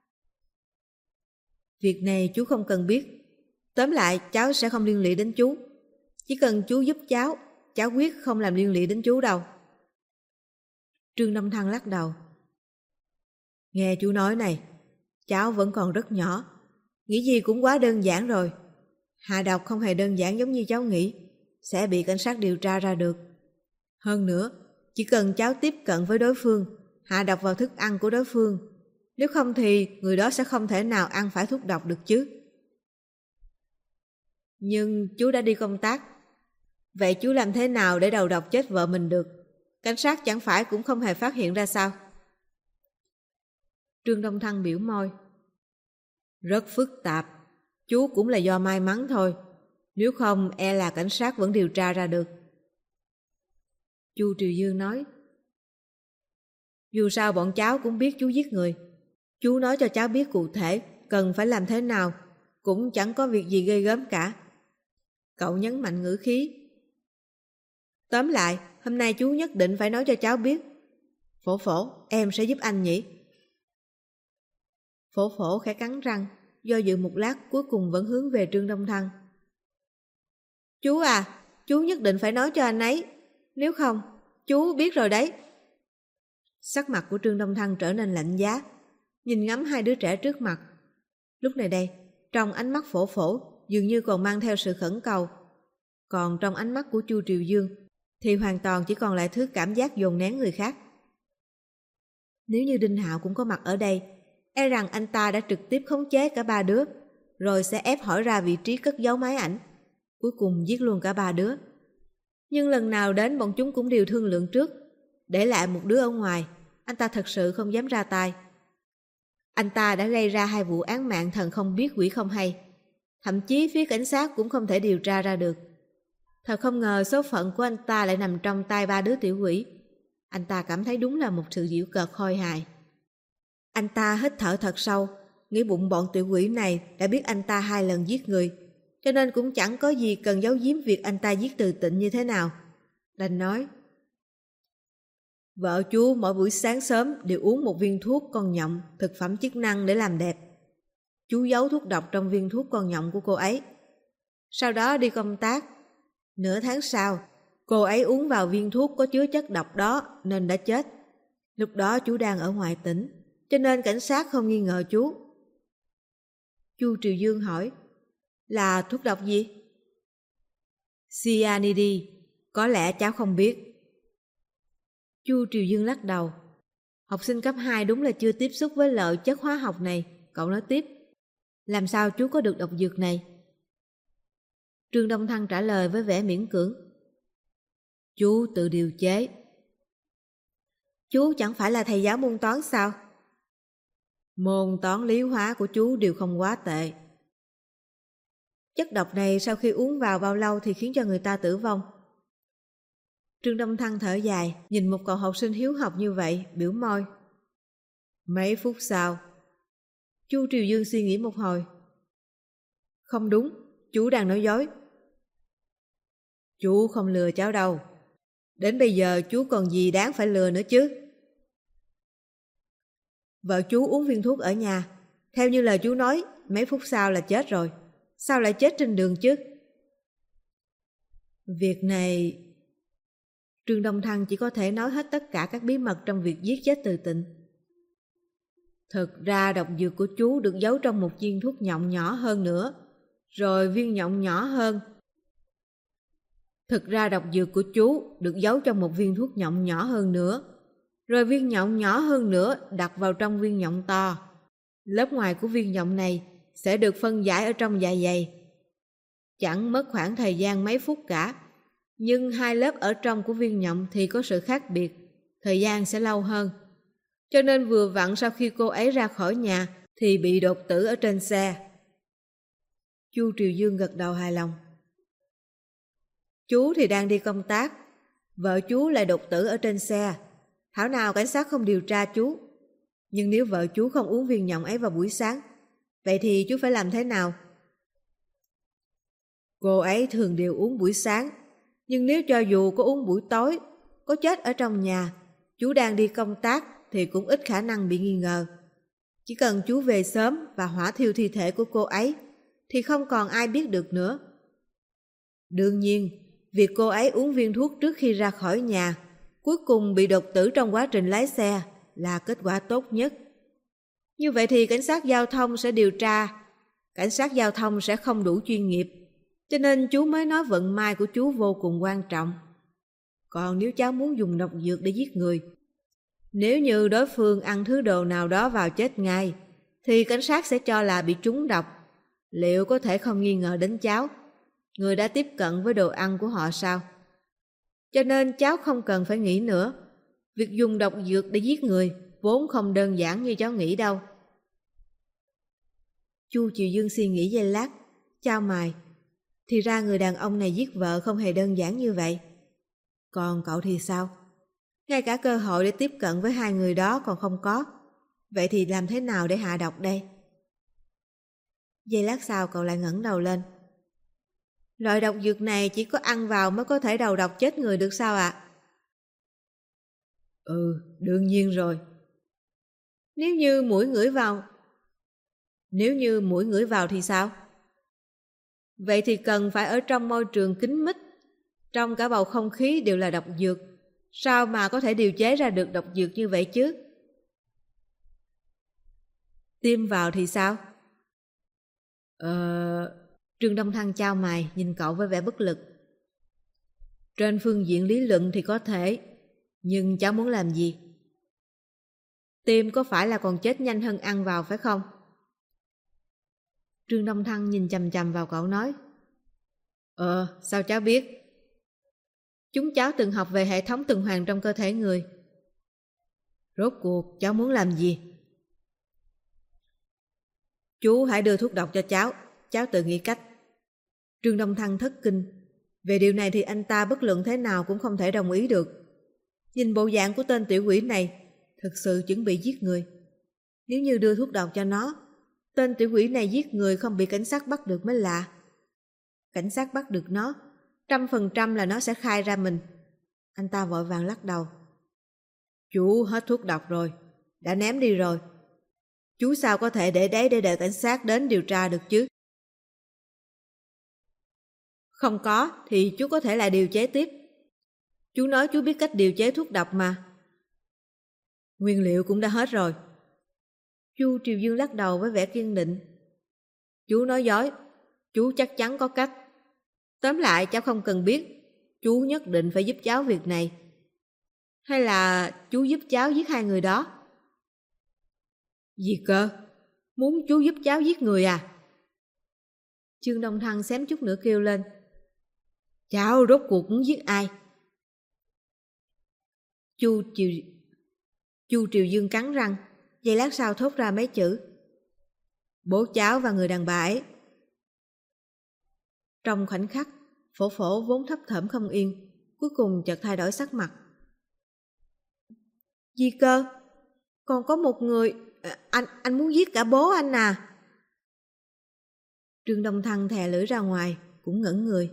Việc này chú không cần biết. Tóm lại cháu sẽ không liên lụy đến chú. Chỉ cần chú giúp cháu quyết không làm liên lụy đến chú đâu. Trương Đông Thăng lắc đầu. Nghe chú nói này, cháu vẫn còn rất nhỏ, nghĩ gì cũng quá đơn giản rồi. Hạ độc không hề đơn giản giống như cháu nghĩ, sẽ bị cảnh sát điều tra ra được. Hơn nữa, chỉ cần cháu tiếp cận với đối phương, hạ độc vào thức ăn của đối phương, nếu không thì người đó sẽ không thể nào ăn phải thuốc độc được chứ. Nhưng chú đã đi công tác, vậy chú làm thế nào để đầu độc chết vợ mình được? Cảnh sát chẳng phải cũng không hề phát hiện ra sao? Trương Đông Thăng biểu môi. Rất phức tạp, chú cũng là do may mắn thôi, nếu không e là cảnh sát vẫn điều tra ra được. Chu Triều Dương nói. Dù sao bọn cháu cũng biết chú giết người, chú nói cho cháu biết cụ thể cần phải làm thế nào, cũng chẳng có việc gì ghê gớm cả. Cậu nhấn mạnh ngữ khí. Tóm lại, hôm nay chú nhất định phải nói cho cháu biết. Phổ Phổ, em sẽ giúp anh nhỉ? Phổ Phổ khẽ cắn răng, do dự một lát cuối cùng vẫn hướng về Trương Đông Thăng. Chú à, chú nhất định phải nói cho anh ấy, nếu không, chú biết rồi đấy. Sắc mặt của Trương Đông Thăng trở nên lạnh giá, nhìn ngắm hai đứa trẻ trước mặt. Lúc này đây, trong ánh mắt Phổ Phổ dường như còn mang theo sự khẩn cầu, còn trong ánh mắt của Chu Triều Dương thì hoàn toàn chỉ còn lại thứ cảm giác dồn nén người khác. Nếu như Đinh Hạo cũng có mặt ở đây, e rằng anh ta đã trực tiếp khống chế cả ba đứa, rồi sẽ ép hỏi ra vị trí cất giấu máy ảnh, cuối cùng giết luôn cả ba đứa. Nhưng lần nào đến bọn chúng cũng đều thương lượng trước, để lại một đứa ở ngoài, anh ta thật sự không dám ra tay. Anh ta đã gây ra hai vụ án mạng thần không biết quỷ không hay, thậm chí phía cảnh sát cũng không thể điều tra ra được. Thật không ngờ số phận của anh ta lại nằm trong tay ba đứa tiểu quỷ. Anh ta cảm thấy đúng là một sự giễu cợt khôi hài. Anh ta hít thở thật sâu, nghĩ bụng bọn tiểu quỷ này đã biết anh ta 2 lần giết người, cho nên cũng chẳng có gì cần giấu giếm việc anh ta giết Từ Tịnh như thế nào. Đành nói, vợ chú mỗi buổi sáng sớm đều uống một viên thuốc con nhộng, thực phẩm chức năng để làm đẹp. Chú giấu thuốc độc trong viên thuốc con nhộng của cô ấy. Sau đó đi công tác. Nửa tháng sau, cô ấy uống vào viên thuốc có chứa chất độc đó nên đã chết. Lúc đó chú đang ở ngoại tỉnh, cho nên cảnh sát không nghi ngờ chú. Chu Triều Dương hỏi, là thuốc độc gì? Cyanide, có lẽ cháu không biết. Chu Triều Dương lắc đầu. Học sinh cấp 2 đúng là chưa tiếp xúc với loại chất hóa học này. Cậu nói tiếp, làm sao chú có được độc dược này? Trương Đông Thăng trả lời với vẻ miễn cưỡng, chú tự điều chế. Chú chẳng phải là thầy giáo môn toán sao? Môn toán lý hóa của chú đều không quá tệ. Chất độc này sau khi uống vào bao lâu thì khiến cho người ta tử vong? Trương Đông Thăng thở dài, nhìn một cậu học sinh hiếu học như vậy, biểu môi. Mấy phút sau. Chu Triều Dương suy nghĩ một hồi. Không đúng, chú đang nói dối. Chú không lừa cháu đâu. Đến bây giờ chú còn gì đáng phải lừa nữa chứ? Vợ chú uống viên thuốc ở nhà. Theo như lời chú nói, mấy phút sau là chết rồi. Sao lại chết trên đường chứ? Việc này... Trương Đông Thăng chỉ có thể nói hết tất cả các bí mật trong việc giết chết Từ Tịnh. Thực ra độc dược của chú được giấu trong một viên thuốc nhộng nhỏ hơn nữa, rồi viên nhộng nhỏ hơn. Thực ra độc dược của chú được giấu trong một viên thuốc nhộng nhỏ hơn nữa, rồi viên nhộng nhỏ hơn nữa đặt vào trong viên nhộng to. Lớp ngoài của viên nhộng này sẽ được phân giải ở trong dạ dày. Chẳng mất khoảng thời gian mấy phút cả, nhưng hai lớp ở trong của viên nhộng thì có sự khác biệt, thời gian sẽ lâu hơn. Cho nên vừa vặn sau khi cô ấy ra khỏi nhà thì bị đột tử ở trên xe. Chu Triều Dương gật đầu hài lòng. Chú thì đang đi công tác, vợ chú lại đột tử ở trên xe. Thảo nào cảnh sát không điều tra chú. Nhưng nếu vợ chú không uống viên nhộng ấy vào buổi sáng, vậy thì chú phải làm thế nào? Cô ấy thường đều uống buổi sáng, nhưng nếu cho dù có uống buổi tối, có chết ở trong nhà, chú đang đi công tác thì cũng ít khả năng bị nghi ngờ. Chỉ cần chú về sớm và hỏa thiêu thi thể của cô ấy, thì không còn ai biết được nữa. Đương nhiên, việc cô ấy uống viên thuốc trước khi ra khỏi nhà, cuối cùng bị đột tử trong quá trình lái xe là kết quả tốt nhất. Như vậy thì cảnh sát giao thông sẽ điều tra. Cảnh sát giao thông sẽ không đủ chuyên nghiệp, cho nên chú mới nói vận may của chú vô cùng quan trọng. Còn nếu cháu muốn dùng độc dược để giết người, nếu như đối phương ăn thứ đồ nào đó vào chết ngay, thì cảnh sát sẽ cho là bị trúng độc. Liệu có thể không nghi ngờ đến cháu? Người đã tiếp cận với đồ ăn của họ sao? Cho nên cháu không cần phải nghĩ nữa. Việc dùng độc dược để giết người vốn không đơn giản như cháu nghĩ đâu. Chu Triều Dương suy nghĩ giây lát, chau mày. Thì ra người đàn ông này giết vợ không hề đơn giản như vậy. Còn cậu thì sao? Ngay cả cơ hội để tiếp cận với hai người đó còn không có. Vậy thì làm thế nào để hạ độc đây? Giây lát sau cậu lại ngẩng đầu lên. Loại độc dược này chỉ có ăn vào mới có thể đầu độc chết người được sao ạ? Đương nhiên rồi. Nếu như mũi ngửi vào thì sao? Vậy thì cần phải ở trong môi trường kín mít. Trong cả bầu không khí đều là độc dược. Sao mà có thể điều chế ra được độc dược như vậy chứ? Tiêm vào thì sao? Trương Đông Thăng chau mày nhìn cậu với vẻ bất lực. Trên phương diện lý luận thì có thể, nhưng cháu muốn làm gì? Tiêm có phải là còn chết nhanh hơn ăn vào phải không? Trương Đông Thăng nhìn chằm chằm vào cậu nói. Sao cháu biết? Chúng cháu từng học về hệ thống tuần hoàn trong cơ thể người. Rốt cuộc cháu muốn làm gì? Chú hãy đưa thuốc độc cho cháu tự nghĩ cách. Trương Đông Thăng thất kinh. Về điều này thì anh ta bất luận thế nào cũng không thể đồng ý được. Nhìn bộ dạng của tên tiểu quỷ này, thực sự chuẩn bị giết người. Nếu như đưa thuốc độc cho nó, tên tiểu quỷ này giết người không bị cảnh sát bắt được mới lạ. Cảnh sát bắt được nó, 100% là nó sẽ khai ra mình. Anh ta vội vàng lắc đầu. Chú hết thuốc độc rồi, đã ném đi rồi. Chú sao có thể để đấy để đợi cảnh sát đến điều tra được chứ? Không có thì chú có thể lại điều chế tiếp. Chú nói chú biết cách điều chế thuốc độc mà. Nguyên liệu cũng đã hết rồi. Chu Triều Dương lắc đầu với vẻ kiên định. Chú nói dối, chú chắc chắn có cách. Tóm lại cháu không cần biết, chú nhất định phải giúp cháu việc này. Hay là chú giúp cháu giết hai người đó? Gì cơ? Muốn chú giúp cháu giết người à? Trương Đông Thăng xém chút nữa kêu lên. Cháu rốt cuộc muốn giết ai? Chu Triều Dương cắn răng, giây lát sau thốt ra mấy chữ. Bố cháu và người đàn bà ấy. Trong khoảnh khắc, Phổ Phổ vốn thấp thỏm không yên, cuối cùng chợt thay đổi sắc mặt. Gì cơ? Còn có một người... Anh muốn giết cả bố anh à? Trương Đông Thăng thè lưỡi ra ngoài, cũng ngẩn người.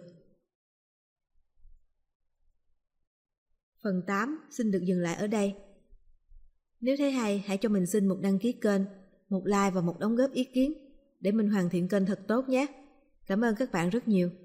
Phần 8 xin được dừng lại ở đây. Nếu thấy hay, hãy cho mình xin một đăng ký kênh, một like và một đóng góp ý kiến để mình hoàn thiện kênh thật tốt nhé. Cảm ơn các bạn rất nhiều.